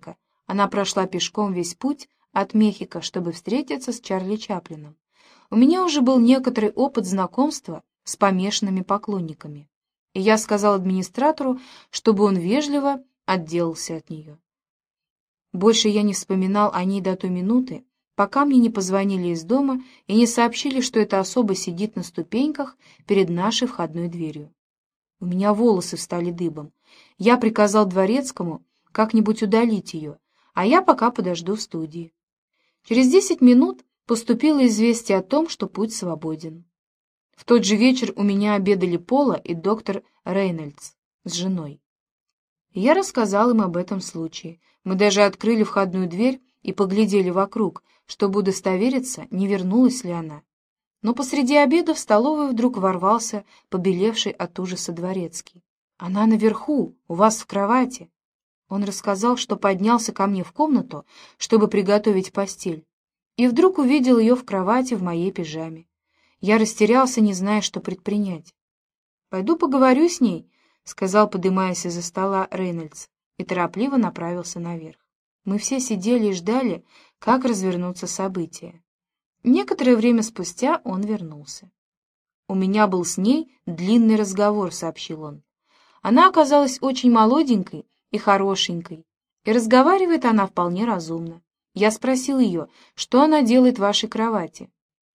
Она прошла пешком весь путь от Мехико, чтобы встретиться с Чарли Чаплином. У меня уже был некоторый опыт знакомства с помешанными поклонниками, и я сказал администратору, чтобы он вежливо отделался от нее. Больше я не вспоминал о ней до той минуты, пока мне не позвонили из дома и не сообщили, что эта особа сидит на ступеньках перед нашей входной дверью. У меня волосы встали дыбом. Я приказал дворецкому как-нибудь удалить ее, а я пока подожду в студии. Через десять минут поступило известие о том, что путь свободен. В тот же вечер у меня обедали Пола и доктор Рейнольдс с женой. Я рассказал им об этом случае. Мы даже открыли входную дверь и поглядели вокруг, чтобы удостовериться, не вернулась ли она. Но посреди обеда в столовую вдруг ворвался побелевший от ужаса дворецкий. «Она наверху, у вас в кровати». Он рассказал, что поднялся ко мне в комнату, чтобы приготовить постель, и вдруг увидел ее в кровати в моей пижаме. Я растерялся, не зная, что предпринять. «Пойду поговорю с ней», — сказал, подымаясь из-за стола Рейнольдс, и торопливо направился наверх. Мы все сидели и ждали, как развернутся события. Некоторое время спустя он вернулся. «У меня был с ней длинный разговор», — сообщил он. «Она оказалась очень молоденькой и хорошенькой, и разговаривает она вполне разумно. Я спросил ее, что она делает в вашей кровати.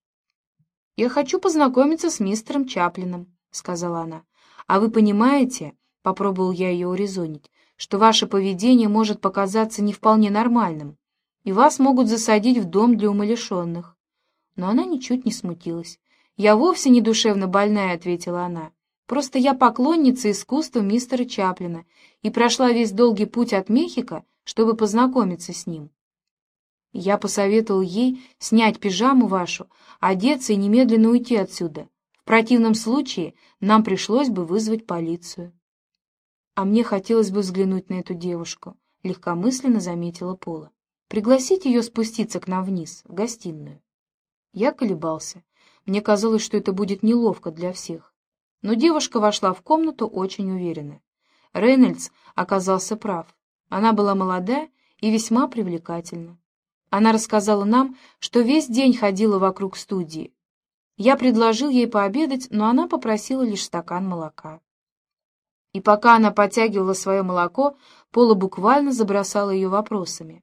«Я хочу познакомиться с мистером Чаплином», — сказала она. «А вы понимаете, — попробовал я ее урезонить, — что ваше поведение может показаться не вполне нормальным, и вас могут засадить в дом для умалишенных». Но она ничуть не смутилась. «Я вовсе не душевно больная», — ответила она. «Просто я поклонница искусства мистера Чаплина и прошла весь долгий путь от Мехико, чтобы познакомиться с ним. Я посоветовал ей снять пижаму вашу, одеться и немедленно уйти отсюда. В противном случае нам пришлось бы вызвать полицию». «А мне хотелось бы взглянуть на эту девушку», — легкомысленно заметила Пола. «Пригласить ее спуститься к нам вниз, в гостиную». Я колебался. Мне казалось, что это будет неловко для всех. Но девушка вошла в комнату очень уверенно. Рейнольдс оказался прав. Она была молода и весьма привлекательна. Она рассказала нам, что весь день ходила вокруг студии. Я предложил ей пообедать, но она попросила лишь стакан молока. И пока она подтягивала свое молоко, Пола буквально забросала ее вопросами.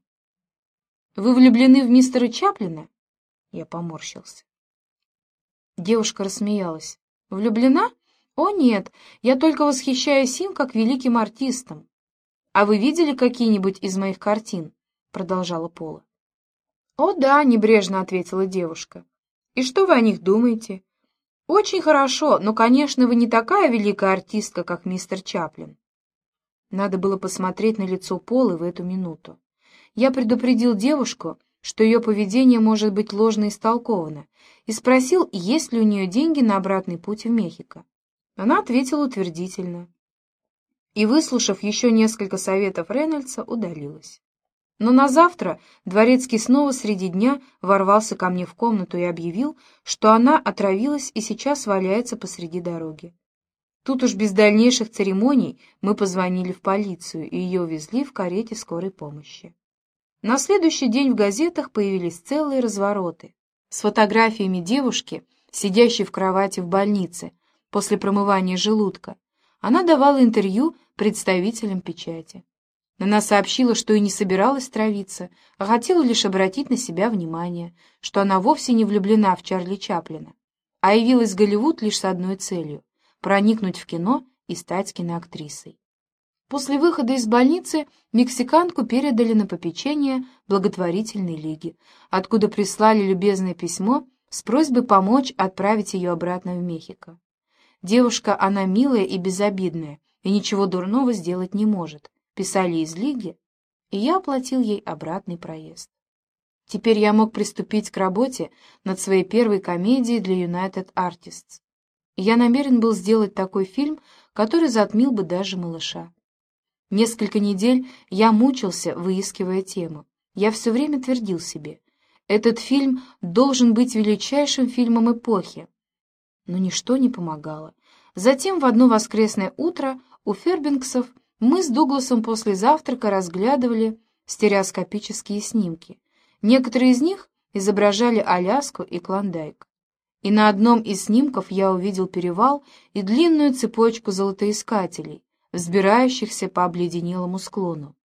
«Вы влюблены в мистера Чаплина?» Я поморщился. Девушка рассмеялась. «Влюблена? О, нет, я только восхищаюсь им как великим артистом. А вы видели какие-нибудь из моих картин?» Продолжала Пола. «О, да», — небрежно ответила девушка. «И что вы о них думаете?» «Очень хорошо, но, конечно, вы не такая великая артистка, как мистер Чаплин». Надо было посмотреть на лицо Полы в эту минуту. Я предупредил девушку, что ее поведение может быть ложно истолковано, и спросил, есть ли у нее деньги на обратный путь в Мехико. Она ответила утвердительно. И, выслушав еще несколько советов Рейнольдса, удалилась. Но на завтра дворецкий снова среди дня ворвался ко мне в комнату и объявил, что она отравилась и сейчас валяется посреди дороги. Тут уж без дальнейших церемоний мы позвонили в полицию, и ее увезли в карете скорой помощи. На следующий день в газетах появились целые развороты с фотографиями девушки, сидящей в кровати в больнице после промывания желудка. Она давала интервью представителям печати. Она сообщила, что и не собиралась травиться, а хотела лишь обратить на себя внимание, что она вовсе не влюблена в Чарли Чаплина, а явилась в Голливуд лишь с одной целью — проникнуть в кино и стать киноактрисой. После выхода из больницы мексиканку передали на попечение благотворительной лиги, откуда прислали любезное письмо с просьбой помочь отправить ее обратно в Мехико. Девушка, она милая и безобидная, и ничего дурного сделать не может, писали из лиги, и я оплатил ей обратный проезд. Теперь я мог приступить к работе над своей первой комедией для United Artists. И я намерен был сделать такой фильм, который затмил бы даже малыша. Несколько недель я мучился, выискивая тему. Я все время твердил себе, этот фильм должен быть величайшим фильмом эпохи. Но ничто не помогало. Затем в одно воскресное утро у Фербенксов мы с Дугласом после завтрака разглядывали стереоскопические снимки. Некоторые из них изображали Аляску и Клондайк. И на одном из снимков я увидел перевал и длинную цепочку золотоискателей, взбирающихся по обледенелому склону.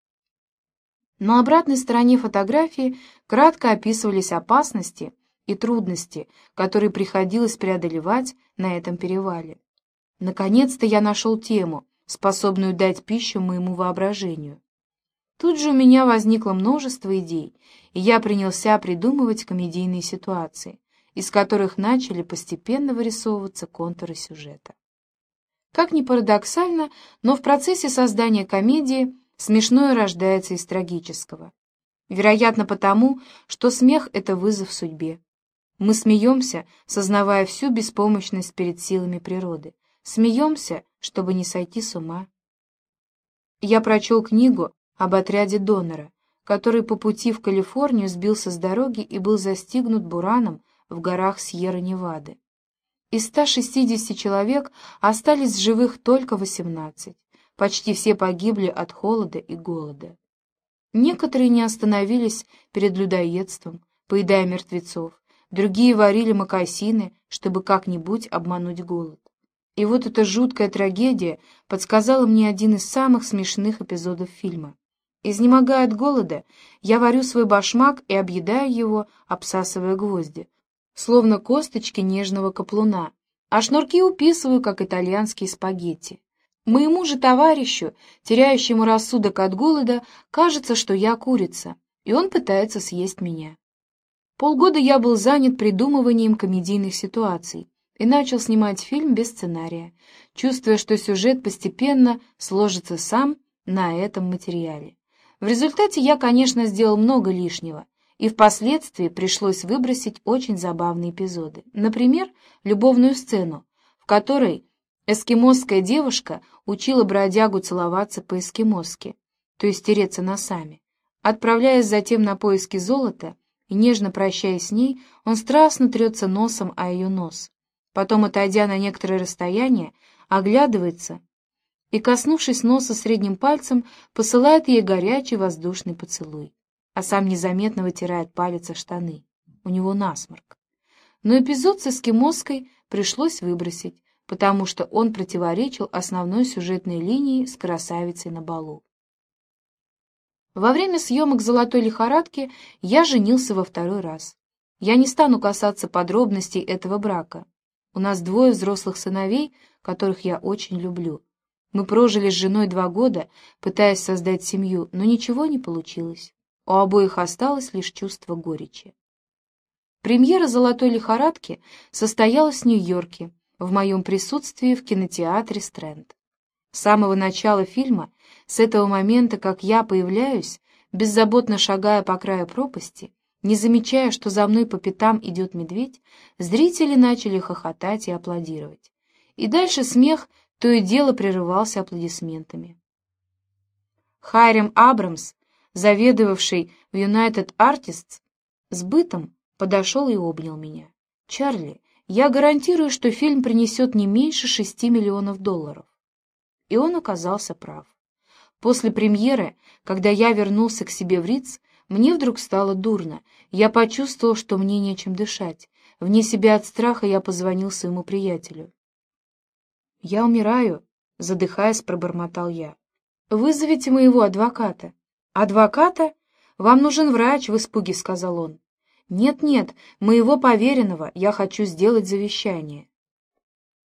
На обратной стороне фотографии кратко описывались опасности и трудности, которые приходилось преодолевать на этом перевале. Наконец-то я нашел тему, способную дать пищу моему воображению. Тут же у меня возникло множество идей, и я принялся придумывать комедийные ситуации, из которых начали постепенно вырисовываться контуры сюжета. Как ни парадоксально, но в процессе создания комедии смешное рождается из трагического. Вероятно, потому, что смех — это вызов судьбе. Мы смеемся, сознавая всю беспомощность перед силами природы. Смеемся, чтобы не сойти с ума. Я прочел книгу об отряде Доннера, который по пути в Калифорнию сбился с дороги и был застигнут бураном в горах Сьерра-Невады. Из ста шестидесяти человек остались в живых только восемнадцать. Почти все погибли от холода и голода. Некоторые не остановились перед людоедством, поедая мертвецов, другие варили мокасины, чтобы как-нибудь обмануть голод. И вот эта жуткая трагедия подсказала мне один из самых смешных эпизодов фильма. Изнемогая от голода, я варю свой башмак и объедаю его, обсасывая гвозди, словно косточки нежного каплуна, а шнурки уписываю, как итальянские спагетти. Моему же товарищу, теряющему рассудок от голода, кажется, что я курица, и он пытается съесть меня. Полгода я был занят придумыванием комедийных ситуаций и начал снимать фильм без сценария, чувствуя, что сюжет постепенно сложится сам на этом материале. В результате я, конечно, сделал много лишнего, и впоследствии пришлось выбросить очень забавные эпизоды. Например, любовную сцену, в которой эскимосская девушка учила бродягу целоваться по-эскимосски, то есть тереться носами. Отправляясь затем на поиски золота и нежно прощаясь с ней, он страстно трется носом о ее нос. Потом, отойдя на некоторое расстояние, оглядывается и, коснувшись носа средним пальцем, посылает ей горячий воздушный поцелуй, а сам незаметно вытирает палец о штаны. У него насморк. Но эпизод с эскимоской пришлось выбросить, потому что он противоречил основной сюжетной линии с красавицей на балу. Во время съемок «Золотой лихорадки» я женился во второй раз. Я не стану касаться подробностей этого брака. У нас двое взрослых сыновей, которых я очень люблю. Мы прожили с женой два года, пытаясь создать семью, но ничего не получилось. У обоих осталось лишь чувство горечи. Премьера «Золотой лихорадки» состоялась в Нью-Йорке, в моем присутствии в кинотеатре «Стрэнд». С самого начала фильма, с этого момента, как я появляюсь, беззаботно шагая по краю пропасти, не замечая, что за мной по пятам идет медведь, зрители начали хохотать и аплодировать. И дальше смех то и дело прерывался аплодисментами. Хайрам Абрамс, заведовавший в United Artists сбытом, подошел и обнял меня. «Чарли, я гарантирую, что фильм принесет не меньше шести миллионов долларов». И он оказался прав. После премьеры, когда я вернулся к себе в Риц, мне вдруг стало дурно. Я почувствовал, что мне нечем дышать. Вне себя от страха я позвонил своему приятелю. «Я умираю», — задыхаясь, пробормотал я. «Вызовите моего адвоката». «Адвоката? Вам нужен врач», — в испуге сказал он. «Нет-нет, моего поверенного, я хочу сделать завещание».